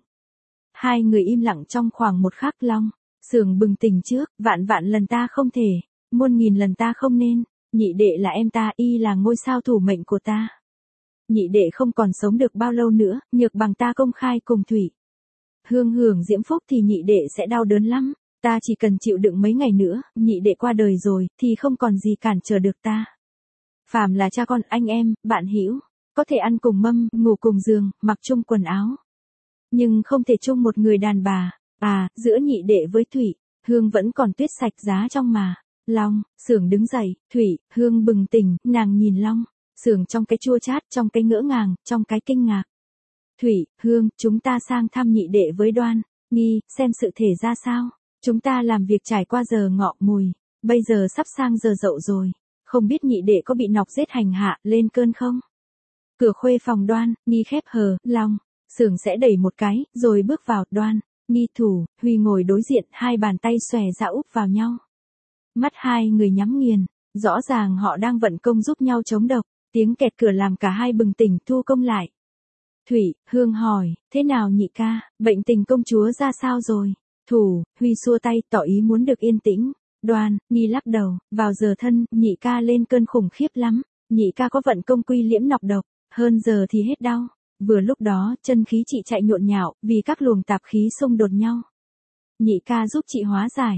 Hai người im lặng trong khoảng một khắc. Long Xưởng bừng tỉnh trước, vạn vạn lần ta không thể, muôn nghìn lần ta không nên. Nhị đệ là em ta, y là ngôi sao thủ mệnh của ta. Nhị đệ không còn sống được bao lâu nữa, nhược bằng ta công khai cùng Thủy Hương hưởng diễm phúc thì nhị đệ sẽ đau đớn lắm. Ta chỉ cần chịu đựng mấy ngày nữa, nhị đệ qua đời rồi, thì không còn gì cản trở được ta. Phàm là cha con, anh em, bạn hữu, có thể ăn cùng mâm, ngủ cùng giường, mặc chung quần áo, nhưng không thể chung một người đàn bà. Giữa nhị đệ với Thủy Hương vẫn còn tuyết sạch giá trong mà. Long Xưởng đứng dậy, Thủy Hương bừng tỉnh, nàng nhìn Long Xưởng trong cái chua chát, trong cái ngỡ ngàng, trong cái kinh ngạc. Thủy Hương, chúng ta sang thăm nhị đệ với Đoan Nghi, xem sự thể ra sao. Chúng ta làm việc trải qua giờ ngọ mùi, bây giờ sắp sang giờ dậu rồi, không biết nhị đệ có bị nọc giết hành hạ lên cơn không? Cửa khuê phòng Đoan Nghi khép hờ. Long Xưởng sẽ đẩy một cái, rồi bước vào. Đoan Nghi, Thủ Huy ngồi đối diện, hai bàn tay xòe ra úp vào nhau. Mắt hai người nhắm nghiền, rõ ràng họ đang vận công giúp nhau chống độc. Tiếng kẹt cửa làm cả hai bừng tỉnh, thu công lại. Thủy Hương hỏi, thế nào nhị ca, bệnh tình công chúa ra sao rồi? Thủ Huy xua tay, tỏ ý muốn được yên tĩnh. Đoan Nghi lắc đầu, vào giờ thân, nhị ca lên cơn khủng khiếp lắm. Nhị ca có vận công quy liễm nọc độc, hơn giờ thì hết đau. Vừa lúc đó, chân khí chị chạy nhộn nhạo, vì các luồng tạp khí xung đột nhau. Nhị ca giúp chị hóa giải.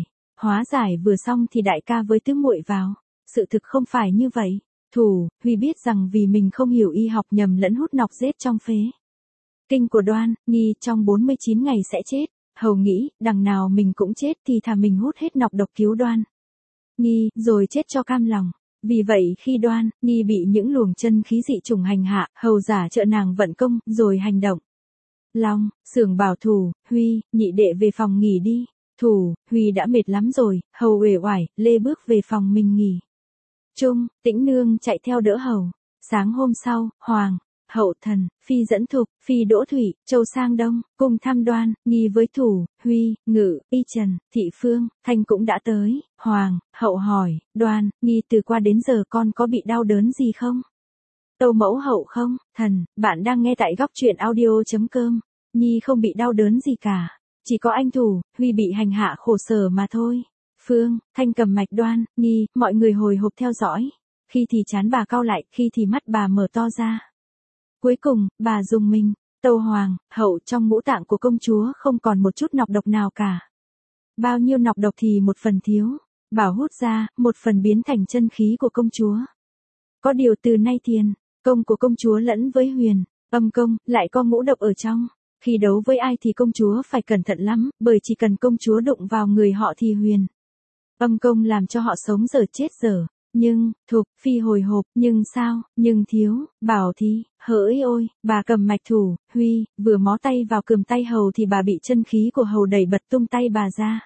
Hóa giải vừa xong thì đại ca với tứ muội vào. Sự thực không phải như vậy. Thủ, Huy biết rằng vì mình không hiểu y học nhầm lẫn hút nọc giết trong phế kinh của Đoan, Nghi trong 49 ngày sẽ chết. Hầu nghĩ, đằng nào mình cũng chết thì thà mình hút hết nọc độc cứu Đoan, Nghi, rồi chết cho cam lòng. Vì vậy khi Đoan, Nghi bị những luồng chân khí dị chủng hành hạ, hầu giả trợ nàng vận công, rồi hành động. Long, Xưởng bảo Thủ, Huy, nhị đệ về phòng nghỉ đi. Thủ, Huy đã mệt lắm rồi, hầu uể oải, lê bước về phòng mình nghỉ. Trung, Tĩnh Nương chạy theo đỡ hầu. Sáng hôm sau, Hoàng, Hậu Thần, Phi dẫn Thục, Phi đỗ Thủy, Châu sang Đông, cùng thăm Đoan, Nghi với Thủ, Huy, Ngự, Y Trần, Thị Phương, Thanh cũng đã tới. Hoàng, Hậu hỏi, Đoan, Nghi từ qua đến giờ con có bị đau đớn gì không? Tâu mẫu Hậu không? Thần, bạn đang nghe tại góc truyện audio.com. Nhi không bị đau đớn gì cả. Chỉ có anh Thủ, Huy bị hành hạ khổ sở mà thôi. Phương, Thanh cầm mạch Đoan, Nghi, mọi người hồi hộp theo dõi. Khi thì trán bà cau lại, khi thì mắt bà mở to ra. Cuối cùng, bà dùng mình. Tâu Hoàng, Hậu, trong ngũ tạng của công chúa không còn một chút nọc độc nào cả. Bao nhiêu nọc độc thì một phần thiếu. Bảo hút ra, một phần biến thành chân khí của công chúa. Có điều từ nay tiền, công của công chúa lẫn với huyền, âm công, lại có ngũ độc ở trong. Khi đấu với ai thì công chúa phải cẩn thận lắm, bởi chỉ cần công chúa đụng vào người họ thì huyền, âm công làm cho họ sống dở chết dở. Nhưng, Thục, Phi hồi hộp, nhưng sao, nhưng thiếu, Bảo thì, hỡi ôi, bà cầm mạch Thủ, Huy, vừa mó tay vào cườm tay hầu thì bà bị chân khí của hầu đẩy bật tung tay bà ra.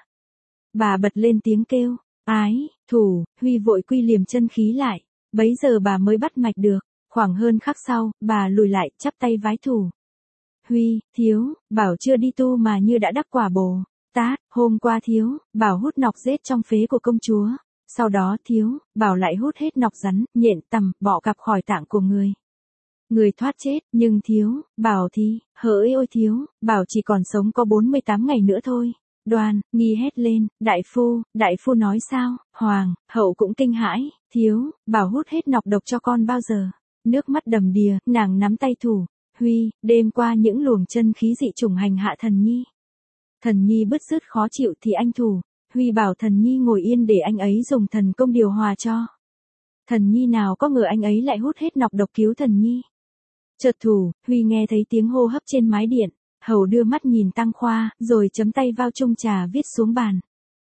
Bà bật lên tiếng kêu, ái, Thủ, Huy vội quy liềm chân khí lại, bấy giờ bà mới bắt mạch được. Khoảng hơn khắc sau, bà lùi lại, chắp tay vái Thủ, Huy, thiếu, Bảo chưa đi tu mà như đã đắc quả Bồ Tát, hôm qua thiếu, Bảo hút nọc giết trong phế của công chúa. Sau đó thiếu, Bảo lại hút hết nọc rắn, nhện, tằm, bọ cạp khỏi tạng của người. Người thoát chết, nhưng thiếu, Bảo thì, hỡi ôi thiếu, Bảo chỉ còn sống có 48 ngày nữa thôi. Đoan, Nghi hét lên, đại phu nói sao? Hoàng, Hậu cũng kinh hãi, thiếu, Bảo hút hết nọc độc cho con bao giờ? Nước mắt đầm đìa, nàng nắm tay Thủ, Huy, đêm qua những luồng chân khí dị chủng hành hạ Thần Nhi. Thần Nhi bứt rứt khó chịu thì anh Thủ, Huy bảo Thần Nhi ngồi yên để anh ấy dùng thần công điều hòa cho. Thần Nhi nào có ngờ anh ấy lại hút hết nọc độc cứu Thần Nhi. Chợt Thủ, Huy nghe thấy tiếng hô hấp trên mái điện, hầu đưa mắt nhìn Tăng Khoa, rồi chấm tay vào chung trà viết xuống bàn.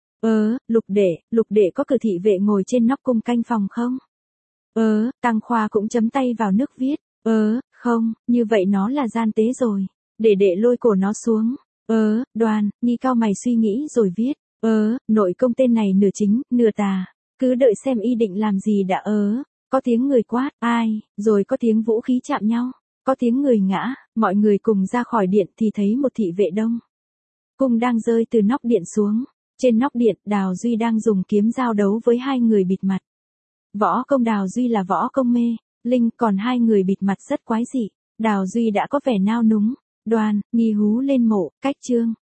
Lục đệ có cử thị vệ ngồi trên nóc cung canh phòng không? Tăng Khoa cũng chấm tay vào nước viết. Không, như vậy nó là gian tế rồi. Để đệ lôi cổ nó xuống. Đoan, Nghi cao mày suy nghĩ rồi viết. Nội công tên này nửa chính, nửa tà. Cứ đợi xem y định làm gì đã. Có tiếng người quát, ai, rồi có tiếng vũ khí chạm nhau. Có tiếng người ngã, mọi người cùng ra khỏi điện thì thấy một thị vệ đông cung đang rơi từ nóc điện xuống. Trên nóc điện, Đào Duy đang dùng kiếm giao đấu với hai người bịt mặt. Võ công Đào Duy là võ công mê linh, còn hai người bịt mặt rất quái dị. Đào Duy đã có vẻ nao núng. Đoan, Nghi hú lên mộ, cách Trương,